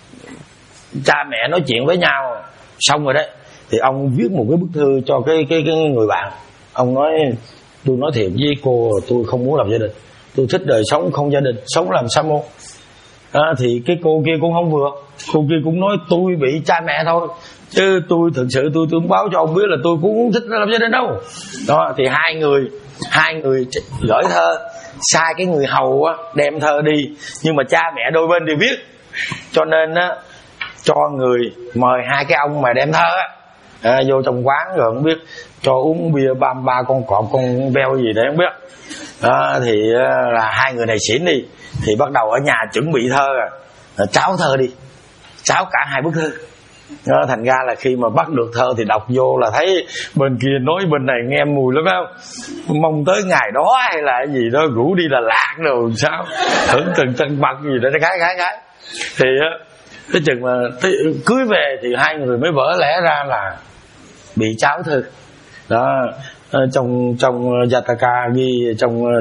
cha mẹ nói chuyện với nhau xong rồi đấy, thì ông viết một cái bức thư cho cái cái cái người bạn. Ông nói: tôi nói thiệt với cô, tôi không muốn lập gia đình, tôi thích đời sống không gia đình, sống làm sa môn. À, thì cái cô kia cũng không vừa, cô kia cũng nói tôi bị cha mẹ thôi, chứ tôi thực sự tôi tôi báo cho ông biết là tôi cũng không thích làm gia đình đâu. Đó, thì hai người hai người gửi thơ, sai cái người hầu á đem thơ đi, nhưng mà cha mẹ đôi bên đều biết, cho nên á cho người mời hai cái ông mà đem thơ á à, vô trong quán, rồi không biết cho uống bia ba ba con cọp con veo gì đấy không biết. Đó, thì là hai người này xỉn đi, thì bắt đầu ở nhà chuẩn bị thơ à, tráo thơ đi, tráo cả hai bức thư. Đó, thành ra là khi mà bắt được thơ thì đọc vô là thấy bên kia nói bên này nghe mùi lắm, phải không? Mong tới ngày đó hay là cái gì đó, rủ đi Đà Lạt rồi sao, hưởng từng tân bậc gì đó, khái khái khái. Thì cái chừng mà cưới về thì hai người mới vỡ lẽ ra là bị tráo thư. Đó, trong trong Jataka ghi trong uh,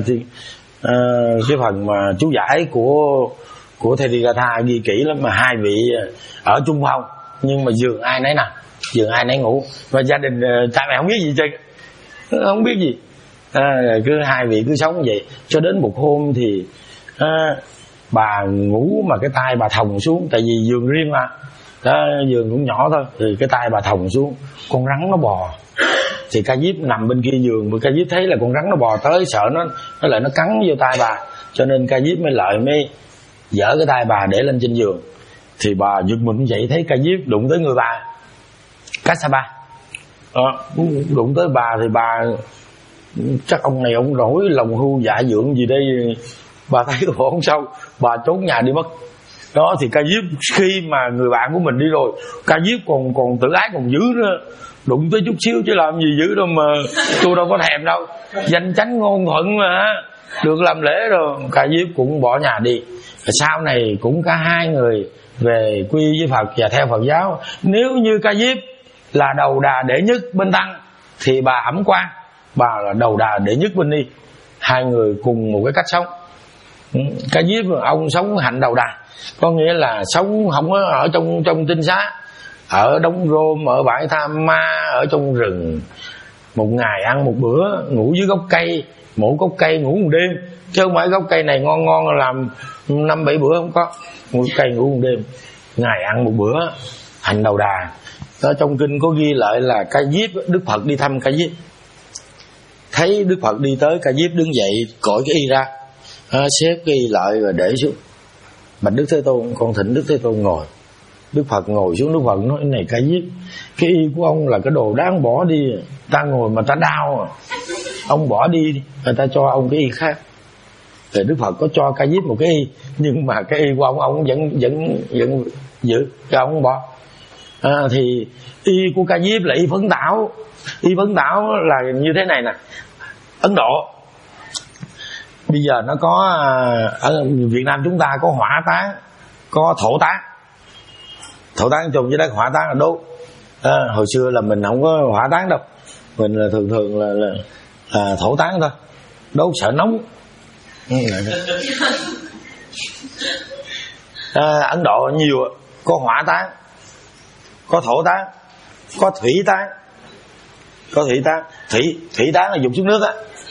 cái phần mà chú giải của của Therigatha ghi kỹ lắm, mà hai vị ở chung phòng nhưng mà giường ai nấy nằm, giường ai nấy ngủ, và gia đình cha mẹ không biết gì chứ, không biết gì. À, cứ hai vị cứ sống vậy cho đến một hôm thì à, bà ngủ mà cái tay bà thòng xuống, tại vì giường riêng mà, đó, giường cũng nhỏ thôi, thì cái tay bà thòng xuống, con rắn nó bò. Thì ca diếp nằm bên kia giường, mà ca diếp thấy là con rắn nó bò tới, sợ nó nó lại nó cắn vô tay bà, cho nên ca diếp mới lợi mới dỡ cái tay bà để lên trên giường. Thì bà giật mình dậy thấy ca diếp đụng tới người bà Kassapa. Đó, đụng tới bà thì bà chắc ông này ông nổi lòng hưu dạ dưỡng gì đây, bà thấy bộ không xong, bà trốn nhà đi mất. Đó, thì ca diếp khi mà người bạn của mình đi rồi, ca diếp còn còn tự ái còn dữ nữa, đụng tới chút xíu chứ làm gì dữ đâu mà tôi đâu có thèm đâu, danh chánh ngôn thuận mà được làm lễ rồi. Ca diếp cũng bỏ nhà đi. Sau này cũng cả hai người về quy với Phật và theo Phật giáo. Nếu như ca diếp là đầu đà đệ nhất bên tăng thì bà Ẩm Quan, bà là đầu đà đệ nhất bên ni. Hai người cùng một cái cách sống. Ca diếp ông sống hạnh đầu đà, có nghĩa là sống không có ở trong trong tinh xá, ở đống rôm, ở bãi tha ma, ở trong rừng, một ngày ăn một bữa, ngủ dưới gốc cây, mỗi gốc cây ngủ một đêm, chứ không phải gốc cây này ngon ngon làm năm bảy bữa, không có, một cây ngủ một đêm, ngày ăn một bữa, hành đầu đà. Ở trong kinh có ghi lại là ca diếp, Đức Phật đi thăm ca diếp, thấy Đức Phật đi tới, ca diếp đứng dậy cởi cái y ra, à, xếp cái y lại rồi để xuống. Bạch Đức Thế Tôn, con thỉnh Đức Thế Tôn ngồi. Đức Phật ngồi xuống, Đức Phật nói: này ca diếp, cái y của ông là cái đồ đáng bỏ đi, ta ngồi mà ta đau, ông bỏ đi, người ta cho ông cái y khác. Thì Đức Phật có cho ca diếp một cái y, nhưng mà cái y của ông ông vẫn vẫn vẫn giữ, cho ông bỏ. À, thì y của ca diếp là y Phấn Tảo. Y Phấn Tảo là như thế này nè. Ấn Độ bây giờ nó có, ở Việt Nam chúng ta có hỏa táng, có thổ táng. Thổ táng trùng với đất, hỏa táng là đốt. À, hồi xưa là mình không có hỏa táng đâu, mình là thường thường là, là, là thổ táng thôi, đốt sợ nóng. À, Ấn Độ nhiều, có hỏa táng, có thổ táng. có thủy tán, có thủy tán. Thủy thủy tán là dục xuống nước á.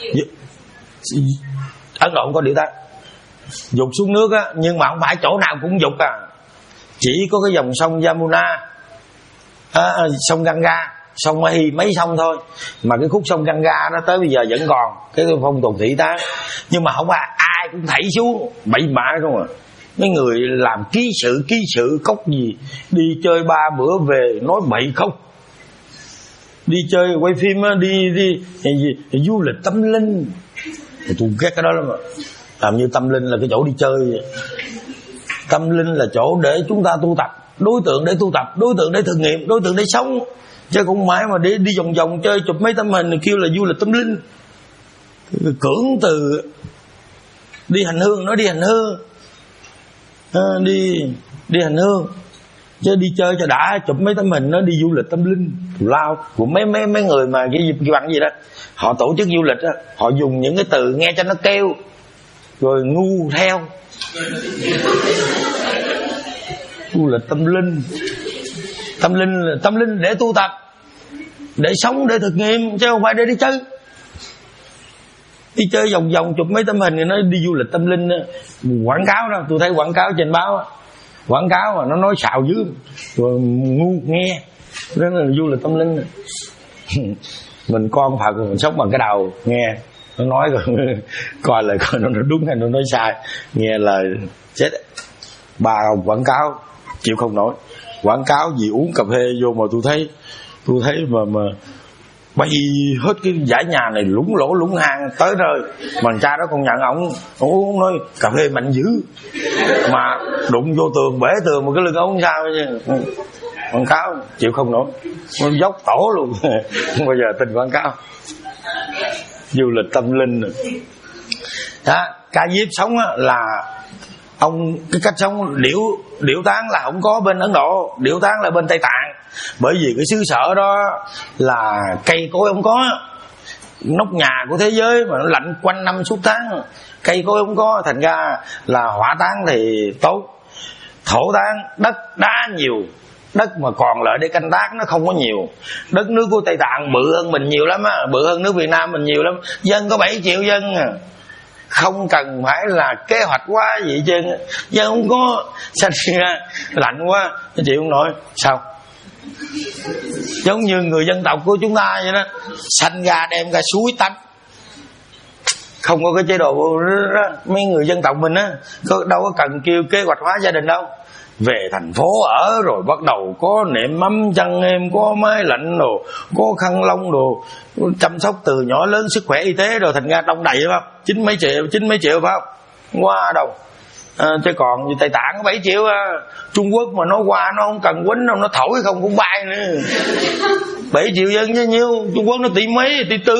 Ấn Độ không có điệu tán, dục xuống nước á, nhưng mà không phải chỗ nào cũng dục à. Chỉ có cái dòng sông Yamuna, à, sông Ganga, sông Mahi, mấy sông thôi. Mà cái khúc sông Ganga đó tới bây giờ vẫn còn cái phong tục thủy tán. Nhưng mà không phải ai cũng thảy xuống, bậy bạ không à. Mấy người làm ký sự ký sự cốc gì, đi chơi ba bữa về nói bậy không. Đi chơi quay phim á, đi đi gì, gì du lịch tâm linh, tôi ghét cái đó lắm mà. Làm như tâm linh là cái chỗ đi chơi vậy. Tâm linh là chỗ để chúng ta tu tập, đối tượng để tu tập, đối tượng để thực nghiệm, đối tượng để sống, chứ không phải mà để đi vòng vòng chơi chụp mấy tấm hình kêu là du lịch tâm linh. Cưỡng từ đi hành hương, nói đi hành hương, à, đi đi hành hương, chứ đi chơi cho đã chụp mấy tấm hình nó đi du lịch tâm linh lao của mấy mấy mấy người mà cái cái bằng gì đó, họ tổ chức du lịch đó, họ dùng những cái từ nghe cho nó kêu rồi ngu theo. Du lịch tâm linh, tâm linh là tâm linh để tu tập, để sống, để thực nghiệm, chứ không phải để đi chơi. Đi chơi vòng vòng chụp mấy tấm hình thì nó đi du lịch tâm linh. Quảng cáo đó, tôi thấy quảng cáo trên báo, quảng cáo mà nó nói xạo dữ rồi ngu nghe, đó là du lịch tâm linh. Mình con Phật mình sống bằng cái đầu nghe nó nói rồi coi lại coi nó đúng hay nó nói sai, nghe lời chết. Bà ông quảng cáo chịu không nổi, quảng cáo gì uống cà phê vô mà tôi thấy tôi thấy mà mà bay hết cái dãy nhà này lũng lỗ lũng hang tới rồi. Mà cha đó còn nhận ổng, ổng nói cà phê mạnh dữ mà đụng vô tường bể tường một cái lưng ống sao chứ. Quảng cáo chịu không nổi, nó dốc tổ luôn. Không bao giờ tin quảng cáo. Du lịch tâm linh đó. Ca diếp sống là ông, cái cách sống điểu điểu tán là không có bên Ấn Độ, điểu tán là bên Tây Tạng. Bởi vì cái xứ sở đó là cây cối không có, nóc nhà của thế giới mà nó lạnh quanh năm suốt tháng, cây cối không có, thành ra là hỏa tán thì tốt, thổ tán đất đá nhiều, đất mà còn lại để canh tác nó không có nhiều. Đất nước của Tây Tạng bự hơn mình nhiều lắm á, bự hơn nước Việt Nam mình nhiều lắm, dân có bảy triệu dân à. Không cần phải là kế hoạch quá gì chứ, dân không có, sanh ra lạnh quá chịu không nổi. Sao giống như người dân tộc của chúng ta vậy đó, sanh ra đem ra suối tắm, không có cái chế độ đó. Mấy người dân tộc mình á đâu có cần kêu kế hoạch hóa gia đình đâu. Về thành phố ở rồi bắt đầu có nệm mắm chăn êm, có máy lạnh đồ, có khăn lông đồ, chăm sóc từ nhỏ lớn, sức khỏe y tế rồi, thành ra đông đầy phải không? Chín mấy triệu, chín mấy triệu phải không? Qua đâu à, chứ còn như Tây Tạng có bảy triệu à. Trung Quốc mà nó qua nó không cần quýnh đâu, nó thổi không cũng bay nữa. Bảy triệu dân chứ nhiêu, Trung Quốc nó tỷ mấy, tỷ tư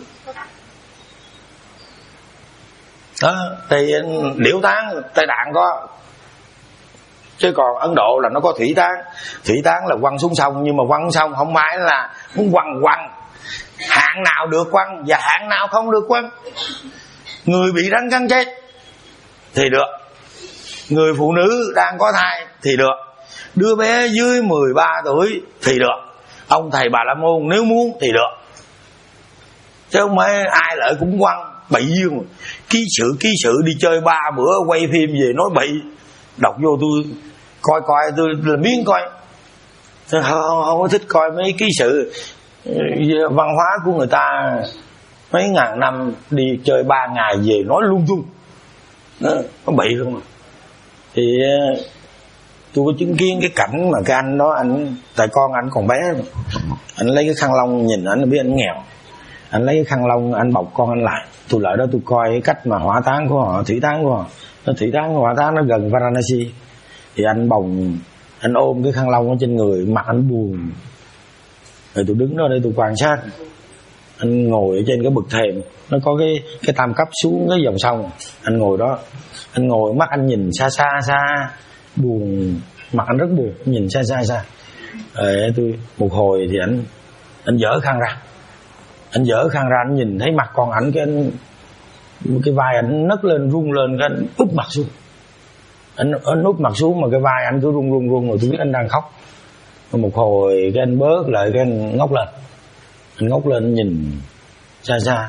đó. Thì điểu tán Tây Tạng có, chứ còn Ấn Độ là nó có thủy tán. Thủy tán là quăng xuống sông, nhưng mà quăng xuống sông không phải là muốn quăng quăng, hạn nào được quăng và hạn nào không được quăng. Người bị rắn cắn chết thì được, người phụ nữ đang có thai thì được, đứa bé dưới mười ba tuổi thì được, ông thầy bà la môn nếu muốn thì được, chứ không phải ai lại cũng quăng bậy dương. Ký sự ký sự đi chơi ba bữa quay phim về nói bậy, đọc vô tôi coi coi tôi là miếng coi, không, không có thích coi mấy ký sự văn hóa của người ta mấy ngàn năm đi chơi ba ngày về nói lung tung, nó bậy không. Thì tôi có chứng kiến cái cảnh mà cái anh đó, anh tại con anh còn bé, anh lấy cái khăn lông, nhìn anh biết anh nghèo, anh lấy cái khăn lông anh bọc con anh lại. Tôi lại đó tôi coi cái cách mà hỏa táng của họ, thủy táng của họ, nó thủy táng hỏa táng nó gần Varanasi. Thì anh bồng, anh ôm cái khăn lông ở trên người, mặt anh buồn. Rồi tôi đứng đó để tôi quan sát. Anh ngồi ở trên cái bậc thềm, nó có cái cái tam cấp xuống cái dòng sông. Anh ngồi đó, anh ngồi mắt anh nhìn xa xa xa, buồn, mặt anh rất buồn, nhìn xa xa xa. Rồi tôi một hồi thì anh anh dở khăn ra, anh dở khăn ra, anh nhìn thấy mặt con ảnh, cái anh, cái vai anh nấc lên rung lên, cái anh úp mặt xuống. Anh, anh úp mặt xuống mà cái vai anh cứ rung rung rung, rồi tôi biết anh đang khóc. Một hồi cái anh bớt lại, cái anh ngóc lên, anh ngóc lên nhìn xa xa.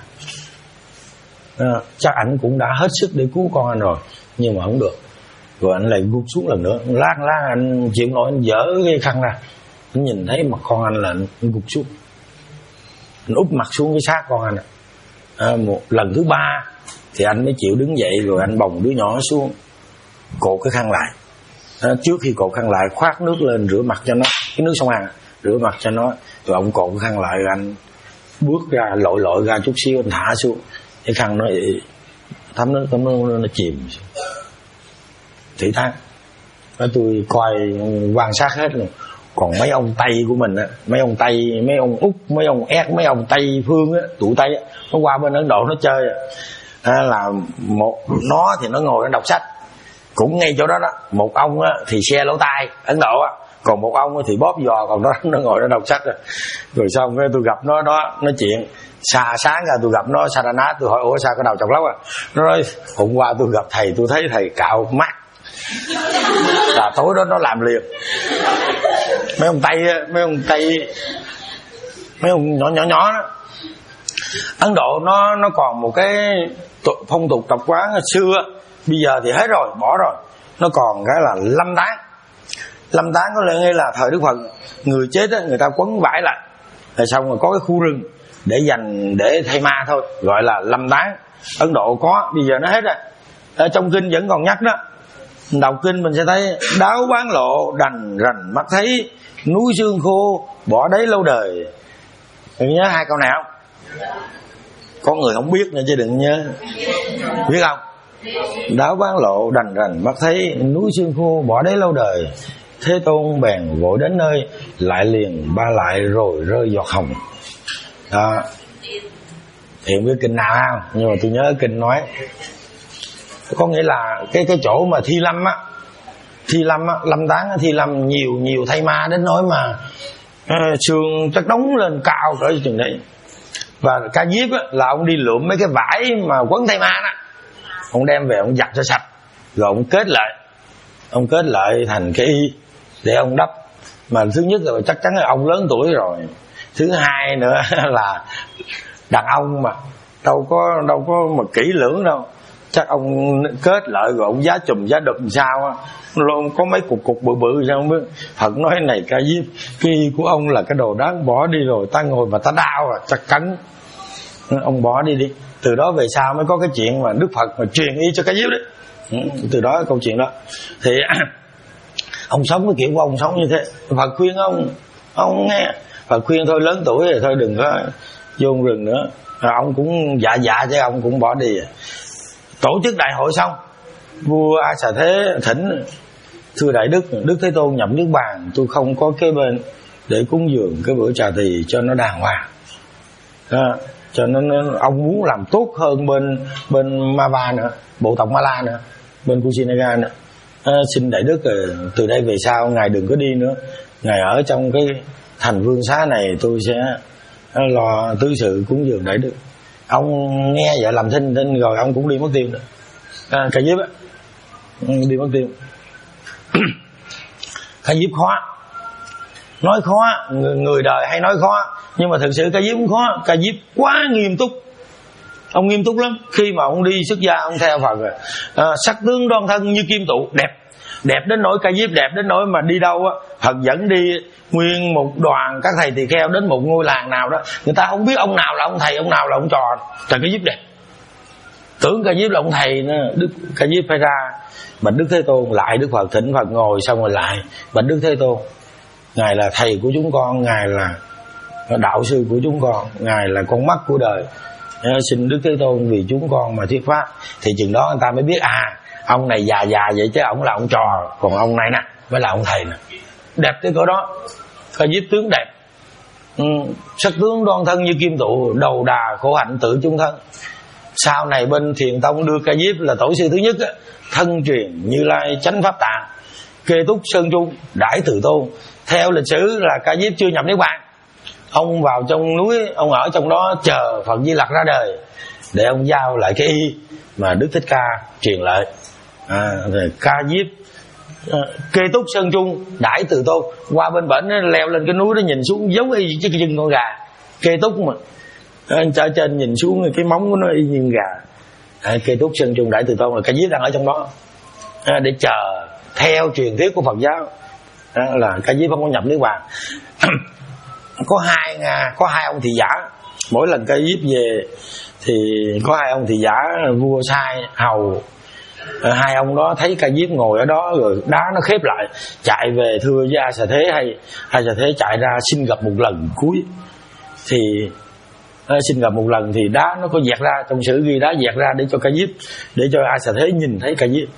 À, chắc anh cũng đã hết sức để cứu con anh rồi, nhưng mà không được. Rồi anh lại gục xuống lần nữa. Lát lát anh chịu nổi, anh dỡ cái khăn ra, anh nhìn thấy mặt con anh là anh gục xuống, anh úp mặt xuống cái xác con anh. À, một lần thứ ba thì anh mới chịu đứng dậy, rồi anh bồng đứa nhỏ xuống, cột cái khăn lại. À, trước khi cột khăn lại khoát nước lên rửa mặt cho nó, cái nước sông Hàn rửa mặt cho nó, rồi ông cột cái khăn lại, rồi anh bước ra lội lội ra chút xíu, anh thả xuống cái khăn nó thấm nước, thấm nước nó chìm thủy thác. Đó, tôi coi quan sát hết luôn. Còn mấy ông Tây của mình á, mấy ông Tây, mấy ông Úc, mấy ông Ét, mấy ông Tây phương á, tụi Tây á, nó qua bên Ấn Độ nó chơi á, là một nó thì nó ngồi nó đọc sách, cũng ngay chỗ đó đó. Một ông á thì xe lỗ tai Ấn Độ á, còn một ông thì bóp giò, còn nó nó ngồi nó đọc sách rồi. Rồi xong cái tôi gặp nó đó nói chuyện. Xa sáng ra tôi gặp nó Sadhana, tôi hỏi ủa sao cái đầu chọc lóc à? Nó nói hôm qua tôi gặp thầy, tôi thấy thầy cạo mắt, là tối đó nó làm liền. Mấy ông Tây, mấy ông Tây, mấy ông nhỏ nhỏ nhỏ đó. Ấn Độ nó nó còn một cái phong tục tập quán xưa, bây giờ thì hết rồi, bỏ rồi. Nó còn cái là lâm táng. Lâm táng có nghĩa là thời Đức Phật, người chết á, người ta quấn vải lại, rồi xong rồi có cái khu rừng để dành để thay ma thôi, gọi là lâm táng. Ấn Độ có, bây giờ nó hết rồi. Ở trong kinh vẫn còn nhắc đó. Đọc kinh mình sẽ thấy đáo bán lộ đành rành mắt thấy, núi xương khô bỏ đấy lâu đời. Đừng nhớ hai câu nào. Có người không biết nữa chứ đừng nhớ. Biết không? Đáo bán lộ đành rành mắt thấy, núi xương khô bỏ đấy lâu đời. Thế Tôn bèn vội đến nơi, lại liền ba lại rồi rơi giọt hồng. Đó. Thì không biết kinh nào không, nhưng mà tôi nhớ kinh nói, có nghĩa là cái cái chỗ mà thi lâm á, thi lâm á, lâm táng á, thi lâm nhiều nhiều thay ma đến nỗi mà uh, xương chắc đóng lên cao cỡ chừng đấy. Và Ca Diếp á là ông đi lượm mấy cái vải mà quấn thay ma đó, ông đem về ông giặt cho sạch, rồi ông kết lại, ông kết lại thành cái y để ông đắp. Mà thứ nhất là chắc chắn là ông lớn tuổi rồi, thứ hai nữa là đàn ông mà đâu có đâu có mà kỹ lưỡng đâu, chắc ông kết lại rồi ông giá chùm giá đụm sao á, luôn có mấy cục cục bự bự sao không biết. Phật nói này Ca Diếp, cái y của ông là cái đồ đáng bỏ đi rồi, ta ngồi mà ta đau à, chắc cắn ông bỏ đi đi. Từ đó về sau mới có cái chuyện mà Đức Phật mà truyền y cho Ca Diếp đấy. Từ đó cái câu chuyện đó thì ông sống cái kiểu của ông sống như thế. Phật khuyên ông, ông nghe. Phật khuyên thôi lớn tuổi rồi thôi đừng có vô rừng nữa. Rồi ông cũng dạ dạ chứ ông cũng bỏ đi. Tổ chức đại hội xong, vua A Xà Thế thỉnh: thưa Đại Đức, Đức Thế Tôn nhập Niết Bàn, tôi không có kế bên để cúng dường cái bữa trà tỳ cho nó đàng hoàng. À, cho nên ông muốn làm tốt hơn bên bên Mava nữa, bộ tộc Mala nữa, bên Kushinaga nữa. À, xin Đại Đức từ đây về sau ngài đừng có đi nữa, ngài ở trong cái thành vương xá này, tôi sẽ lo tứ sự cúng dường Đại Đức. Ông nghe vậy làm thinh thinh rồi ông cũng đi mất tiêu nữa. À, Ca Diếp á đi mất tiêu. Ca Diếp khó, nói khó, người, người đời hay nói khó, nhưng mà thực sự Ca Diếp cũng khó. Ca Diếp quá nghiêm túc, ông nghiêm túc lắm. Khi mà ông đi xuất gia ông theo Phật rồi, à, sắc tướng đoan thân như kim tụ, đẹp đẹp đến nỗi Ca Diếp đẹp đến nỗi mà đi đâu á, Phật dẫn đi nguyên một đoàn các thầy tỳ kheo đến một ngôi làng nào đó, người ta không biết ông nào là ông thầy, ông nào là ông trò. Trời, Ca Diếp đẹp, tưởng Ca Diếp là ông thầy nữa. Đức Ca Diếp phải ra bạch Đức Thế Tôn, lại Đức Phật thỉnh Phật ngồi xong rồi lại bạch Đức Thế Tôn, ngài là thầy của chúng con, ngài là đạo sư của chúng con, ngài là con mắt của đời, xin Đức Thế Tôn vì chúng con mà thuyết pháp. Thì chừng đó người ta mới biết à, ông này già già vậy chứ ông là ông trò, còn ông này nè mới là ông thầy nè. Đẹp tới cỡ đó. Ca Diếp tướng đẹp, ừ, sắc tướng đoan thân như kim tụ, đầu đà khổ hạnh tự chung thân. Sau này bên Thiền Tông đưa Ca Diếp là tổ sư thứ nhất á, thân truyền Như Lai chánh pháp tạng, kê túc sơn trung đãi từ tôn. Theo lịch sử là Ca Diếp chưa nhập Niết Bàn, ông vào trong núi, ông ở trong đó chờ Phật Di Lặc ra đời để ông giao lại cái y mà Đức Thích Ca truyền lại. À, Ca Diếp à, Kê Túc Sơn Trung Đại Từ Tôn. Qua bên bển leo lên cái núi đó nhìn xuống giống y cái chân con gà. Kê Túc mà anh ở trên nhìn xuống cái móng của nó y như gà. à, Kê Túc Sơn Trung Đại Từ Tôn là Ca Diếp đang ở trong đó à, để chờ theo truyền thuyết của Phật giáo à, là Ca Diếp không có nhập niết bàn. Có hai có hai ông thị giả. Mỗi lần Ca Diếp về thì có hai ông thị giả, vua sai hầu. Hai ông đó thấy Ca Diếp ngồi ở đó rồi đá nó khép lại, chạy về thưa với A Xà Thế. Hay A Xà Thế chạy ra xin gặp một lần cuối. Thì xin gặp một lần thì đá nó có dẹt ra, trong sử ghi đá dẹt ra để cho Ca Diếp, để cho A Xà Thế nhìn thấy Ca Diếp.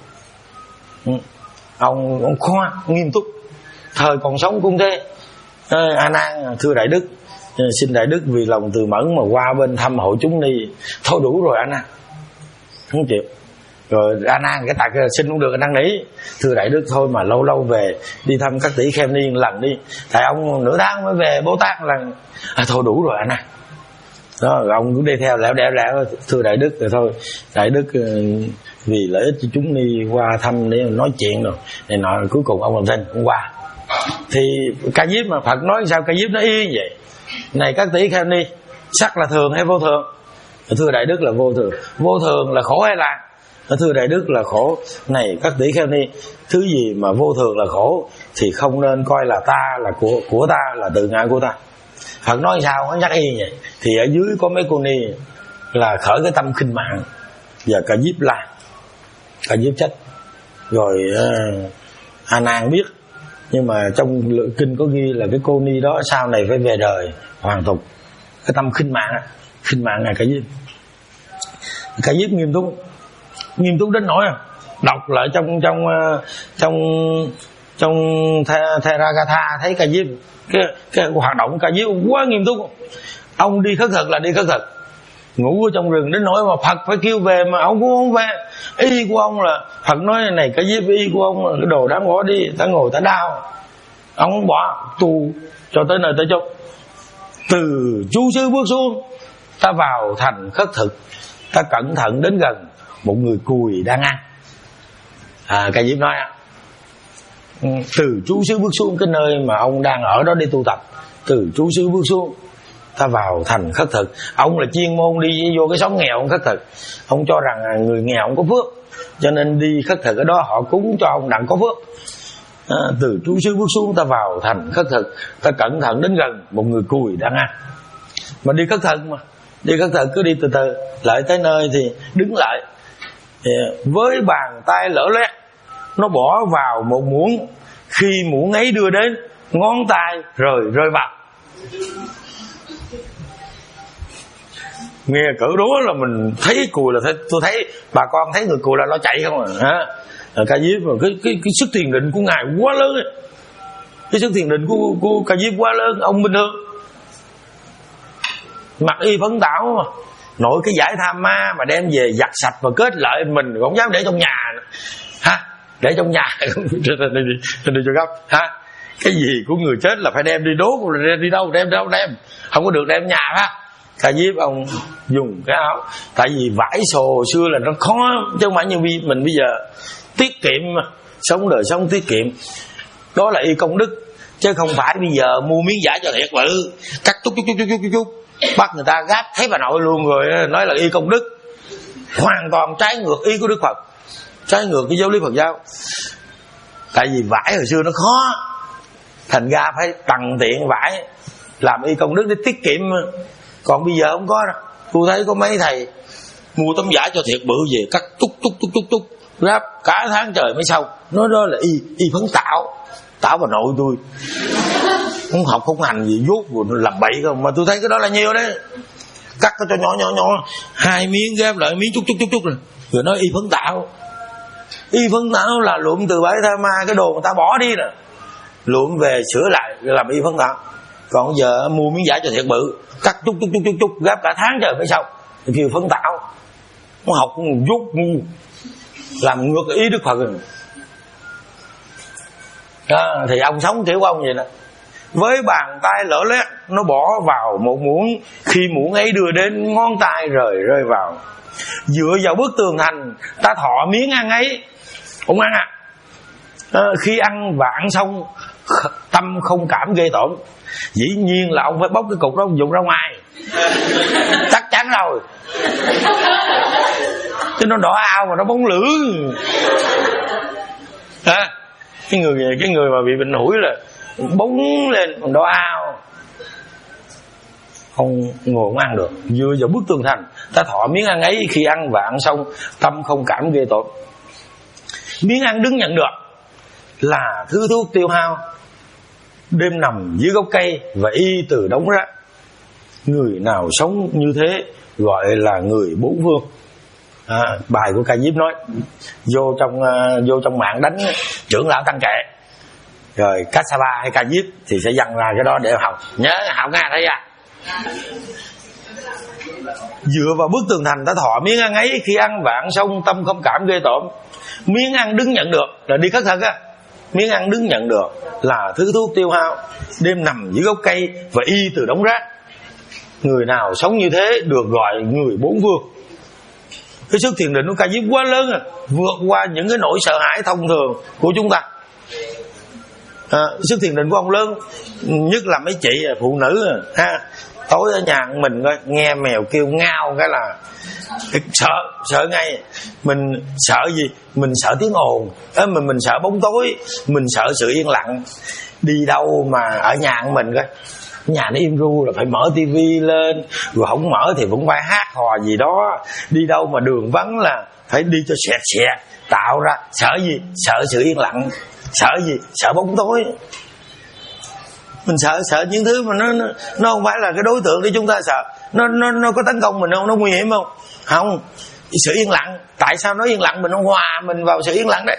Ông ông khoa nghiêm túc, thời còn sống cũng thế. A Nan thưa Đại Đức, xin Đại Đức vì lòng từ mẫn mà qua bên thăm hội chúng ni. Thôi đủ rồi A Nan, không chịu. Rồi A Nan cái tạc xin cũng được, A Nan nỉ. Thưa Đại Đức thôi mà lâu lâu về đi thăm các tỷ kheo ni lần đi, tại ông nửa tháng mới về Bồ Tát lần. À, thôi đủ rồi A Nan. Đó, rồi ông cũng đi theo lẻo đẻo lẻo. Thưa Đại Đức rồi thôi, Đại Đức vì lợi ích cho chúng ni qua thăm để nói chuyện rồi này nọ, cuối cùng ông làm thinh ông qua. Thì Ca Diếp mà Phật nói sao Ca Diếp nó y vậy? Này các tỷ kheo ni, sắc là thường hay vô thường? Thưa Đại Đức là vô thường. Vô thường là khổ hay lạc? Thưa Đại Đức là khổ. Này các tỷ kheo ni, thứ gì mà vô thường là khổ thì không nên coi là ta, là của của ta, là tự ngã của ta. Phật nói sao nó nhắc y vậy? Thì ở dưới có mấy cô ni là khởi cái tâm khinh mạng, và Ca Diếp la, Ca Diếp trách. Rồi uh, A Nan biết, nhưng mà trong kinh có ghi là cái cô ni đó sau này phải về đời hoàn tục. Cái tâm khinh mạng, khinh mạng là Ca Diếp. Ca Diếp nghiêm túc, nghiêm túc đến nỗi đọc lại trong trong trong trong Theragatha thấy Ca Diếp cái cái hoạt động Ca Diếp quá nghiêm túc. Ông đi khất thực là đi khất thực, ngủ ở trong rừng đến nỗi mà Phật phải kêu về mà ông cũng không về. Y của ông là Phật nói này Ca Diếp, y của ông là cái đồ đáng bỏ đi, ta ngồi ta đau. Ông không bỏ, tu cho tới nơi tới chốn. Từ chú xứ bước xuống, ta vào thành khất thực, ta cẩn thận đến gần một người cùi đang ăn. à, Ca Diếp nói từ chú xứ bước xuống, cái nơi mà ông đang ở đó đi tu tập, từ chú xứ bước xuống ta vào thành khất thực. Ông là chuyên môn đi vô cái xóm nghèo ông khất thực. Ông cho rằng người nghèo không có phước, cho nên đi khất thực ở đó họ cúng cho ông đặng có phước. à, Từ chú xứ bước xuống ta vào thành khất thực, ta cẩn thận đến gần một người cùi đang ăn. Mà đi khất thực mà đi khất thực cứ đi từ từ, lại tới nơi thì đứng lại, thì với bàn tay lỡ loét nó bỏ vào một muỗng, khi muỗng ấy đưa đến ngón tay rời rơi vào. Nghe cỡ đó là mình thấy cùi là thấy, tôi thấy bà con thấy người cùi là nó chạy không à. Hả? Ca Diếp mà cái, cái, cái sức thiền định của ngài quá lớn ấy. Cái sức thiền định của, của Ca Diếp quá lớn. Ông bình thường mặc y phấn tảo mà nội cái giải tham ma mà đem về giặt sạch và kết lại, mình không dám để trong nhà ha, để trong nhà đi cho gấp ha. Cái gì của người chết là phải đem đi đốt, đem đi đâu đem đâu đem, không có được đem nhà ha. Ca Diếp ông dùng cái áo, tại vì vải sồ xưa là nó khó, chứ không phải như mình bây giờ tiết kiệm mà, sống đời sống tiết kiệm, đó là y công đức, chứ không phải bây giờ mua miếng vải cho thiệt bự cắt chút chút chút chút chút chút bắt người ta gáp thấy bà nội luôn rồi nói là y công đức, hoàn toàn trái ngược ý của Đức Phật, trái ngược cái giáo lý Phật giáo. Tại vì vải hồi xưa nó khó, thành ra phải tằn tiện vải làm y công đức để tiết kiệm. Còn bây giờ không có đâu. Tôi thấy có mấy thầy mua tấm vải cho thiệt bự về cắt túc túc túc túc túc ráp cả tháng trời mới xong. Nói đó là y y phấn tạo, tạo bà nội tôi không học không hành gì, dốt rồi làm bậy không, mà tôi thấy cái đó là nhiều đấy. Cắt cho nhỏ nhỏ nhỏ hai miếng ghép lại miếng chút chút chút chút rồi rồi nói y phấn tạo. Y phấn tạo là lượm từ bãi tha ma, cái đồ người ta bỏ đi nè, lượm về sửa lại làm y phấn tạo. Còn giờ mua miếng vải cho thiệt bự cắt chút chút chút chút chút gấp cả tháng trời mới xong, thì kêu phấn tạo. Nó học dốt ngu, làm ngược ý Đức Phật rồi. Đó, thì ông sống kiểu của ông vậy nè, với bàn tay lỡ lét nó bỏ vào một muỗng, khi muỗng ấy đưa đến ngón tay rời rơi vào. Dựa vào bức tường thành ta thọ miếng ăn ấy, ông ăn à, à, khi ăn và ăn xong tâm không cảm ghê tởm, dĩ nhiên là ông phải bóc cái cục đó dùng ra ngoài, chắc chắn rồi, chứ nó đỏ ao mà nó bóng lửa. À, cái người cái người mà bị bệnh hủi là bóng lên còn đỏ ao, không ngồi không ăn được. Vừa vào bức tường thành, ta thọ miếng ăn ấy, khi ăn và ăn xong tâm không cảm ghê tởm. Miếng ăn đứng nhận được là thứ thuốc tiêu hao, đêm nằm dưới gốc cây và y từ đống rác. Người nào sống như thế gọi là người bốn phương. À, bài của Ca Diếp nói, vô trong uh, vô trong mạng đánh trưởng lão Tăng Kệ, rồi Kassapa hay Ca Diếp thì sẽ dằn ra cái đó để học. Nhớ học nghe thấy à? Dựa vào bức tường thành, ta thọ miếng ăn ấy, khi ăn và ăn xong tâm không cảm ghê tởm. Miếng ăn đứng nhận được là đi khất thực á, miếng ăn đứng nhận được là thứ thuốc tiêu hao, đêm nằm dưới gốc cây và y từ đống rác. Người nào sống như thế được gọi người bốn phương. Cái sức thiền định của Ca Diếp quá lớn à, vượt qua những cái nỗi sợ hãi thông thường của chúng ta. À, sức thiền định của ông lớn, nhất là mấy chị phụ nữ ha, tối ở nhà mình coi nghe mèo kêu ngao cái là sợ sợ ngay. Mình sợ gì? Mình sợ tiếng ồn, à, mình mình sợ bóng tối, mình sợ sự yên lặng. Đi đâu mà ở nhà của mình coi nhà nó im ru là phải mở tivi lên, rồi không mở thì vẫn phải hát hò gì đó. Đi đâu mà đường vắng là phải đi cho xẹt xẹt, tạo ra sợ gì? Sợ sự yên lặng. Sợ gì? Sợ bóng tối. Mình sợ sợ những thứ mà nó nó, nó không phải là cái đối tượng để chúng ta sợ. Nó nó nó có tấn công mình không? Nó nguy hiểm không? Không. Sự yên lặng. Tại sao nó yên lặng? Mình không hòa mình vào sự yên lặng đấy.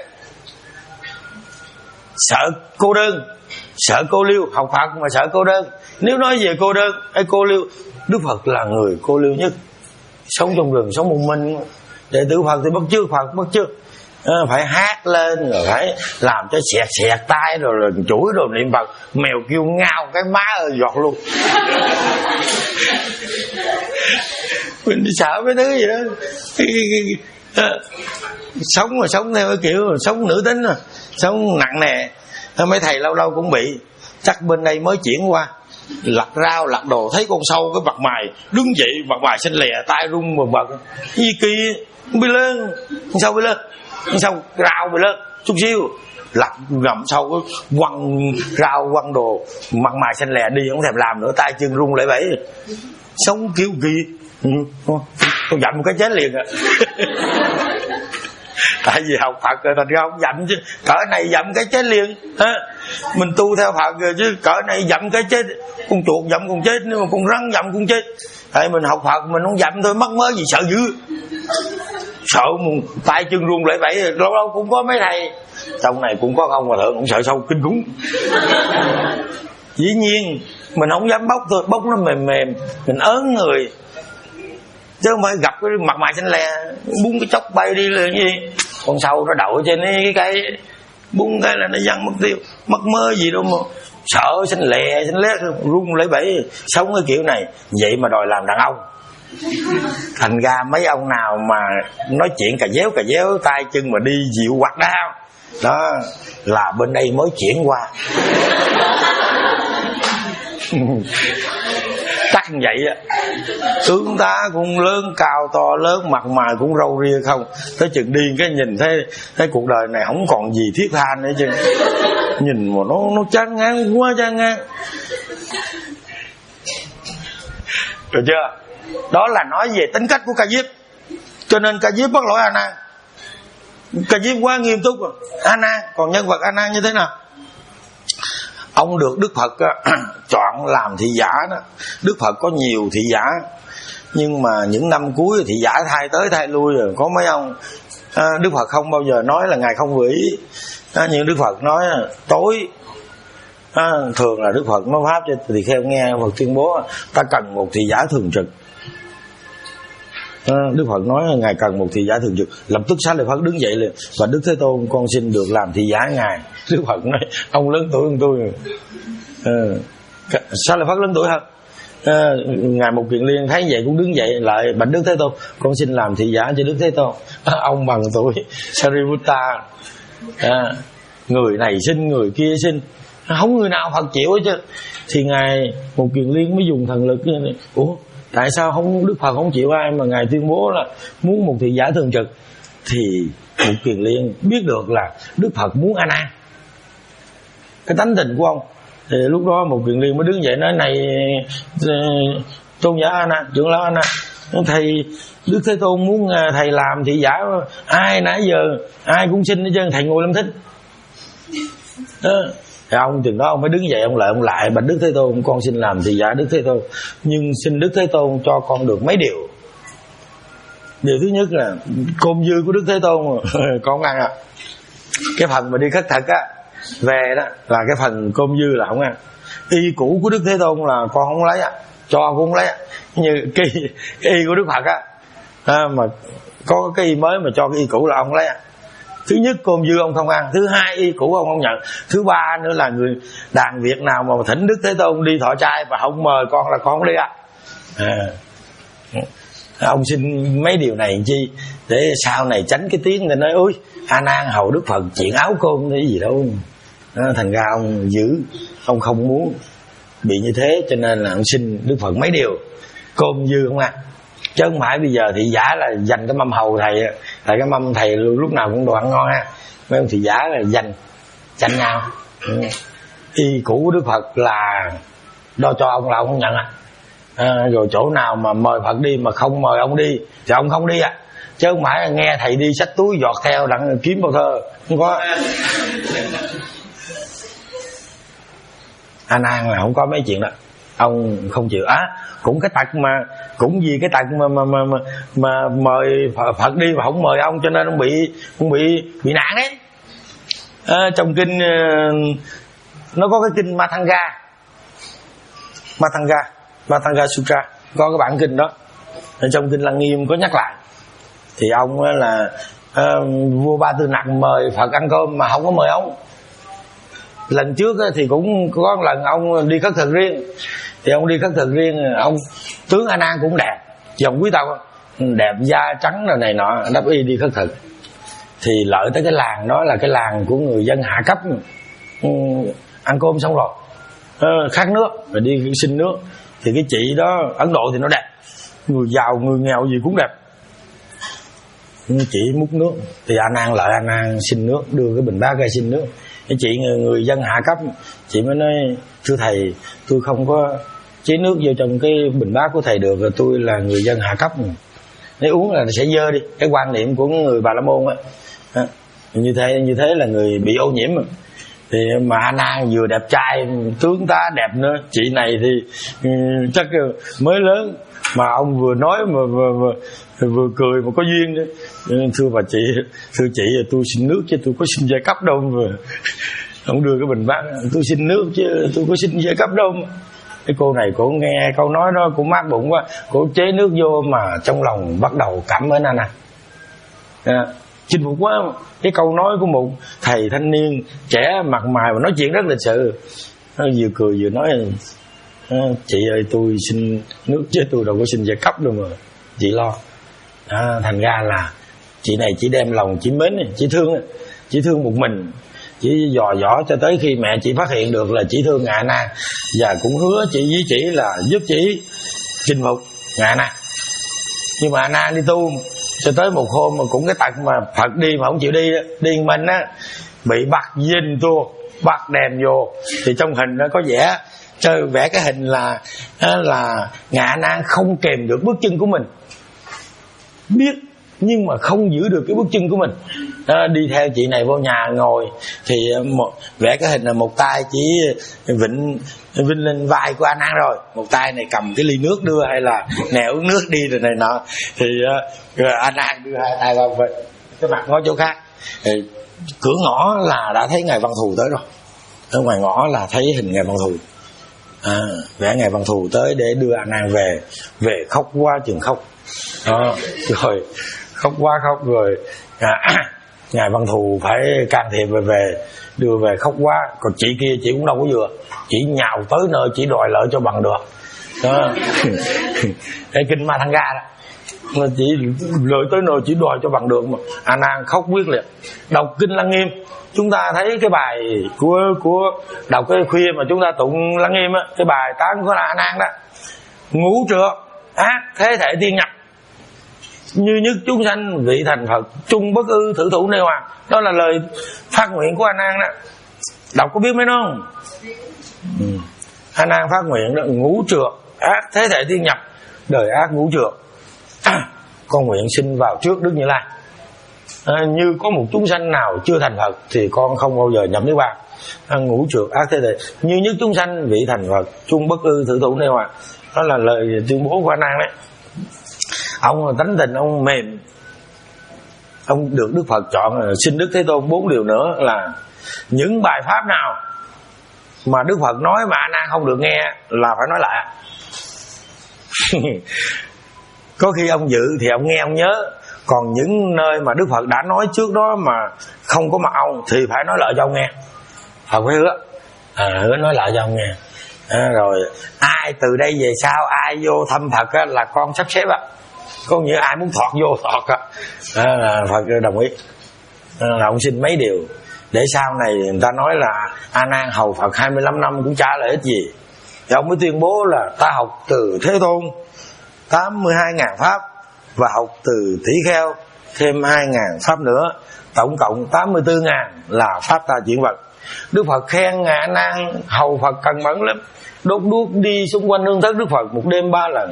Sợ cô đơn, sợ cô liêu. Học Phật mà sợ cô đơn. Nếu nói về cô đơn hay cô liêu, Đức Phật là người cô liêu nhất. Sống trong rừng, sống một mình. Đệ tử Phật thì bắt chước Phật, bắt chước à, phải hát lên, rồi phải làm cho xẹt xẹt tay, rồi lần chuỗi rồi niệm Phật. Mèo kêu ngao cái má ơi giọt luôn. Mình đi sợ mấy thứ gì đó. À, sống mà sống theo cái kiểu sống nữ tính, à, sống nặng nề. Mấy thầy lâu lâu cũng bị. Chắc bên đây mới chuyển qua, lặt rau lặt đồ thấy con sâu cái mặt mày đứng dậy, mặt mày xanh lè, tay rung bần bật gì kỳ, bị lên con sâu bị lên, con sâu rau bị lên chút xíu, lặt gầm sâu cái quăng rau quăng đồ, mặt mày xanh lè đi không thèm làm nữa, tay chân rung lẩy bẩy, sống kiểu kỳ. Ừ, con dặm một cái chết liền à. Tại vì học Phật rồi thành ra không dặm chứ, cỡ này dặm cái chết liền ha. Mình tu theo Phật rồi chứ cỡ này dặm cái chết, con chuột dặm con chết, nếu mà con rắn dặm con chết. Tại mình học Phật mình không dặm thôi, mắc mớ gì sợ dữ, sợ một tay chân run lẩy bẩy. Lâu lâu cũng có mấy thầy trong này cũng có ông mà thượng cũng sợ sâu kinh khủng. Dĩ nhiên mình không dám bóc thôi, bóc nó mềm mềm mình ớn người, chứ không phải gặp cái mặt mày xanh lè búng cái chốc bay đi là gì. Con sâu nó đậu trên cái cây, búng cái là nó văng mất tiêu, mất mơ gì đâu mà sợ xanh lè xanh lét run lẩy bẩy. Sống cái kiểu này vậy mà đòi làm đàn ông. Thành ra mấy ông nào mà nói chuyện cà déo cà déo tay chân mà đi dịu quạt đau đó là bên đây mới chuyển qua. Chắc vậy á, tướng tá cũng lớn cao to lớn, mặt mày cũng râu ria không, tới chừng đi cái nhìn thấy thấy cuộc đời này không còn gì thiết tha nữa chứ, nhìn mà nó nó chán ngán quá chán ngán. Được chưa? Đó là nói về tính cách của Ca Diếp. Cho nên Ca Diếp bắt lỗi A Nan. Ca Diếp quá nghiêm túc rồi. A Nan, còn nhân vật A Nan như thế nào? Ông được Đức Phật chọn làm thị giả đó. Đức Phật có nhiều thị giả, nhưng mà những năm cuối thị giả thay tới thay lui rồi. Có mấy ông à, Đức Phật không bao giờ nói là Ngài không vừa ý à, nhưng Đức Phật nói tối à, thường là Đức Phật nói pháp cho tỳ kheo nghe. Phật tuyên bố ta cần một thị giả thường trực. à, Đức Phật nói Ngài cần một thị giả thường trực, lập tức Xá Lợi Phất đứng dậy liền và Đức Thế Tôn con xin được làm thị giả Ngài. Đức Phật nói ông lớn tuổi hơn tôi. à, Xá Lợi Phất lớn tuổi hơn. à, Ngài Mục Kiền Liên thấy vậy cũng đứng dậy lại bạch Đức Thế Tôn con xin làm thị giả cho Đức Thế Tôn. à, ông bằng tuổi Sariputta. à, người này xin người kia xin, không người nào Phật chịu hết chứ. Thì ngài Một Kiền Liên mới dùng thần lực. Ủa tại sao không Đức Phật không chịu ai mà ngài tuyên bố là muốn một thị giả thường trực? Thì Một Kiền Liên biết được là Đức Phật muốn A Nan, cái tánh tình của ông. Thì lúc đó Một Kiền Liên mới đứng dậy nói: này tôn giả A Nan, trưởng lão A Nan, thầy Đức Thế Tôn muốn thầy làm thị giả, ai nãy giờ ai cũng xin hết trơn, thầy ngồi làm thinh. Đó. Thì ông chừng đó ông mới đứng dậy, ông lại ông lại bạch Đức Thế Tôn: con xin làm thị giả Đức Thế Tôn, nhưng xin Đức Thế Tôn cho con được mấy điều. Điều thứ nhất là cơm dư của Đức Thế Tôn con không ăn à. Cái phần mà đi khất thực á về đó là cái phần cơm dư là không ăn. Y cũ của Đức Thế Tôn là con không lấy á, cho cũng không lấy á. Như cái, cái y của Đức Phật á, à, mà có cái y mới mà cho cái y cũ là ông lấy á. Thứ nhất cơm dư ông không ăn, thứ hai y cũ ông không nhận, thứ ba nữa là người đàn Việt nào mà thỉnh Đức Thế Tôn đi thọ trai và không mời con là con không đi á. À. Ông xin mấy điều này chi để sau này tránh cái tiếng người nói: ôi A Nan hầu Đức Phật chuyện áo cơm cái gì đâu. À, thành ra ông giữ, ông không muốn bị như thế, cho nên là ông xin Đức Phật mấy điều. Cơm dư không ăn, chứ không phải bây giờ thị giả là dành cái mâm hầu thầy, là cái mâm thầy lúc nào cũng đồ ăn ngon ha. Mấy ông thị giả là dành tranh nhau. Ừ. Y cũ của Đức Phật là đo cho ông là ông không nhận à. À, rồi chỗ nào mà mời Phật đi mà không mời ông đi thì ông không đi à. Chứ không phải nghe thầy đi xách túi giọt theo đặng kiếm bao thơ, không có. A Nan là không có mấy chuyện đó, ông không chịu. Á à, cũng cái tật mà cũng vì cái tật mà mà mà mà, mà mời Phật đi mà không mời ông, cho nên ông bị ông bị bị nạn đấy. À, trong kinh nó có cái kinh Matanga, Matanga, Matanga Sutra, có cái bản kinh đó. Ở trong kinh Lăng Nghiêm có nhắc lại. Thì ông là uh, vua Ba Tư Nặc mời Phật ăn cơm mà không có mời ông. Lần trước thì cũng có một lần ông đi khất thực riêng, thì ông đi khất thực riêng, ông tướng A Nan cũng đẹp, dòng quý tộc đẹp, da trắng rồi này nọ, đắp y đi khất thực. Thì lợi tới cái làng đó là cái làng của người dân hạ cấp, um, ăn cơm xong rồi uh, khát nước rồi đi xin nước. Thì cái chị đó Ấn Độ thì nó đẹp, người giàu người nghèo gì cũng đẹp. Chị múc nước thì A Nan lợi A Nan xin nước, đưa cái bình bát ra xin nước. Cái chị người, người dân hạ cấp, chị mới nói: thưa thầy, tôi không có chế nước vô trong cái bình bát của thầy được, tôi là người dân hạ cấp, nếu uống là sẽ dơ đi. Cái quan niệm của người Bà La Môn á, như thế như thế là người bị ô nhiễm. Thì mà A Nan vừa đẹp trai, tướng tá đẹp nữa, chị này thì um, chắc mới lớn mà ông vừa nói mà vừa, vừa, vừa cười mà có duyên đó. Thưa bà chị, thưa chị, tôi xin nước chứ tôi có xin giai cấp đâu mà. Ông đưa cái bình bát: tôi xin nước chứ tôi có xin giai cấp đâu mà. Cái cô này cổ nghe câu nói đó cũng mát bụng quá, cổ chế nước vô mà trong lòng bắt đầu cảm mến A Nan. À, chinh phục quá. Cái câu nói của một thầy thanh niên trẻ mặt mày mà nói chuyện rất lịch sự, nó vừa cười vừa nói: chị ơi, tôi xin nước chứ tôi đâu có xin giai cấp đâu mà chị lo. À, thành ra là chị này chỉ đem lòng chỉ mến, chỉ thương, chỉ thương một mình, chỉ dò dỏ cho tới khi mẹ chị phát hiện được là chỉ thương A Nan, và cũng hứa chị với chị là giúp chị chinh phục A Nan. Nhưng mà A Nan đi tu cho tới một hôm mà cũng cái tật mà Phật đi mà không chịu đi, đi mình á, bị bắt dinh tua, bắt đem vô. Thì trong hình nó có vẽ, chơi vẽ cái hình là là A Nan không kèm được bước chân của mình, biết nhưng mà không giữ được cái bước chân của mình. Đó, đi theo chị này vô nhà ngồi thì một, vẽ cái hình là một tay chỉ vịnh vinh lên vai của A Nan rồi, một tay này cầm cái ly nước đưa hay là nè uống nước đi rồi này nọ. Thì uh, A Nan đưa hai tay vào cái mặt ngó chỗ khác. Thì cửa ngõ là đã thấy ngài Văn Thù tới rồi, ở ngoài ngõ là thấy hình ngài Văn Thù. À, vẽ ngài Văn Thù tới để đưa A Nan về. Về khóc quá chừng khóc. Đó, rồi khóc quá khóc rồi à, ngài Văn Thù phải can thiệp về về đưa về khóc quá. Còn chị kia chị cũng đâu có vừa, chị nhào tới nơi chỉ đòi lợi cho bằng được đó. Cái kinh Ma Thăng Ga đó, chỉ lợi tới nơi chỉ đòi cho bằng được mà. A Nan khóc quyết liệt, đọc kinh Lăng Nghiêm Chúng ta thấy cái bài của của đọc cái khuya mà chúng ta tụng lắng im á, cái bài tán của A Nan đó, ngũ trược ác thế thể tiên nhập, như nhất chúng sanh vị thành Phật, chung bất ư thử thủ nêu hoàng. Đó là lời phát nguyện của A Nan đó. Đọc có biết mấy nó không? Ừ. A Nan phát nguyện đó, ngũ trược ác thế thể tiên nhập, đời ác ngũ trược, à, con nguyện sinh vào trước Đức Như Lai. À, như có một chúng sanh nào chưa thành Phật thì con không bao giờ nhập niết bàn. À, ngũ trược ác thế thể, như nhất chúng sanh vị thành Phật, chung bất ư thử thủ nêu hoàng. Đó là lời tuyên bố của A Nan đấy. Ông là tánh tình ông mềm, ông được Đức Phật chọn xin Đức Thế Tôn bốn điều nữa là những bài pháp nào mà Đức Phật nói mà A Nan không được nghe là phải nói lại. Có khi ông dự thì ông nghe ông nhớ, còn những nơi mà Đức Phật đã nói trước đó mà không có mặt ông thì phải nói lại cho ông nghe. Phật phải hứa, à, hứa nói lại cho ông nghe. À, rồi ai từ đây về sau ai vô thăm Phật á, là con sắp xếp á, có nghĩa ai muốn thọt vô thọt á, à, là Phật đồng ý. À, là ông xin mấy điều để sau này người ta nói là A Nan hầu Phật hai mươi lăm năm cũng chả lợi ích gì. Thì ông mới tuyên bố là ta học từ Thế Tôn tám mươi hai ngàn pháp, và học từ Tỷ Kheo thêm hai ngàn pháp nữa, tổng cộng tám mươi tư ngàn là pháp ta chuyển vật. Đức Phật khen ngài A Nan hầu Phật cần mẫn lắm, đốt đuốc đi xung quanh nương thất Đức Phật một đêm ba lần.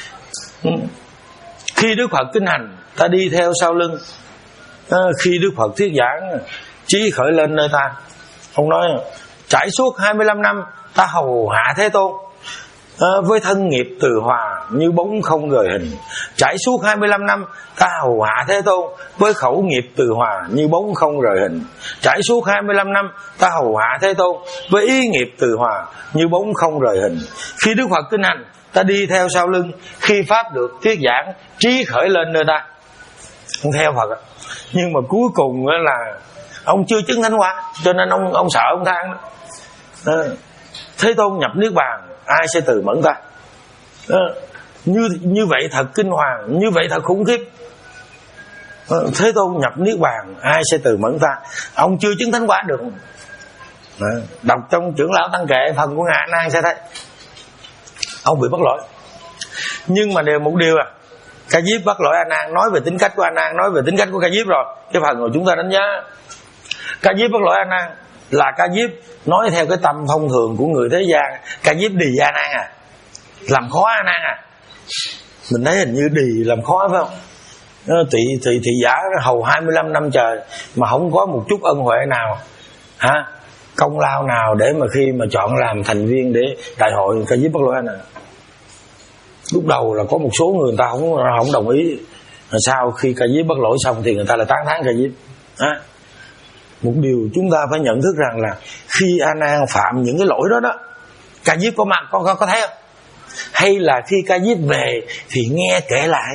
Khi Đức Phật kinh hành, ta đi theo sau lưng. À, khi Đức Phật thuyết giảng, chí khởi lên nơi ta. Ông nói trải suốt hai mươi lăm năm ta hầu hạ Thế Tôn, à, với thân nghiệp từ hòa như bóng không rời hình. Trải suốt hai mươi lăm năm ta hầu hạ Thế Tôn với khẩu nghiệp từ hòa như bóng không rời hình. Trải suốt hai mươi lăm năm ta hầu hạ Thế Tôn với ý nghiệp từ hòa như bóng không rời hình. Khi Đức Phật kinh hành, ta đi theo sau lưng. Khi pháp được thuyết giảng, trí khởi lên nơi ta. Ông theo Phật. Nhưng mà cuối cùng là ông chưa chứng thánh quả, cho nên ông ông sợ ông than đó. À, Thế Tôn nhập niết bàn, ai sẽ từ mẫn ta? À, như như vậy thật kinh hoàng, như vậy thật khủng khiếp. À, Thế Tôn nhập niết bàn, ai sẽ từ mẫn ta? Ông chưa chứng thánh quả được. À, đọc trong Trưởng lão Tăng Kệ phần của ngài A Nan sẽ thấy ông bị bắt lỗi. Nhưng mà đều một điều à, Ca Diếp bắt lỗi A Nan, nói về tính cách của A Nan, nói về tính cách của Ca Diếp rồi. Cái phần của chúng ta đánh giá Ca Diếp bắt lỗi A Nan là Ca Diếp nói theo cái tâm thông thường của người thế gian. Ca Diếp đì A Nan à, làm khó A Nan à. Mình thấy hình như đì làm khó phải không? Thị, thị, thị giả hầu hai mươi lăm năm trời mà không có một chút ân huệ nào, hả? Công lao nào để mà khi mà chọn làm thành viên để đại hội Ca Diếp bắt lỗi A Nan. Lúc đầu là có một số người, người ta không không đồng ý, sau khi Ca Diếp bắt lỗi xong thì người ta lại tán thán Ca Diếp. À, một điều chúng ta phải nhận thức rằng là khi A Nan phạm những cái lỗi đó đó, Ca Diếp có mặt có, có có thấy không? Hay là khi Ca Diếp về thì nghe kể lại,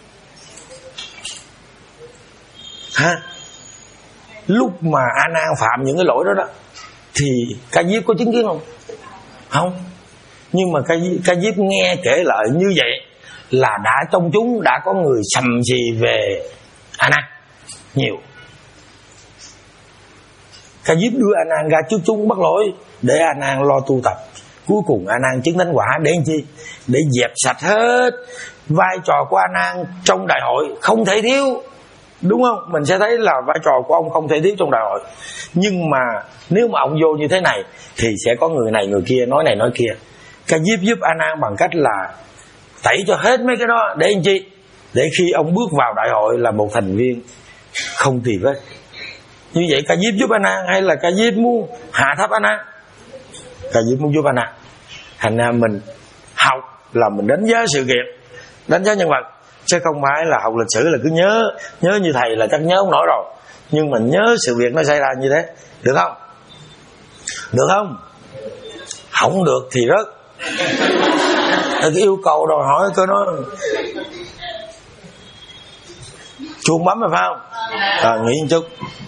ha? Lúc mà A Nan phạm những cái lỗi đó đó thì Ca Diếp có chứng kiến không? Không. Nhưng mà Ca, Ca Diếp nghe kể lại như vậy là đã trong chúng đã có người sầm xì về A Nan nhiều. Ca Diếp đưa A Nan ra trước chúng bắt lỗi để A Nan lo tu tập. Cuối cùng A Nan chứng thánh quả để làm chi? Để dẹp sạch hết vai trò của A Nan trong đại hội không thể thiếu. Đúng không? Mình sẽ thấy là vai trò của ông không thể thiếu trong đại hội. Nhưng mà nếu mà ông vô như thế này thì sẽ có người này người kia nói này nói kia. Ca Diếp giúp A Nan bằng cách là tẩy cho hết mấy cái đó để làm chi? Để khi ông bước vào đại hội là một thành viên không tì vết. Như vậy Ca Diếp giúp A Nan hay là Ca Diếp muốn hạ thấp A Nan? Ca Diếp muốn giúp A Nan. Thành ra mình học là mình đánh giá sự kiện, đánh giá nhân vật, chứ không phải là học lịch sử là cứ nhớ nhớ như thầy là chắc nhớ không nổi rồi. Nhưng mà nhớ sự việc nó xảy ra như thế, được không? Được không? Không được thì rớt. Cái yêu cầu đòi hỏi cho nó chuông bấm rồi phải không? À, nghĩ một chút.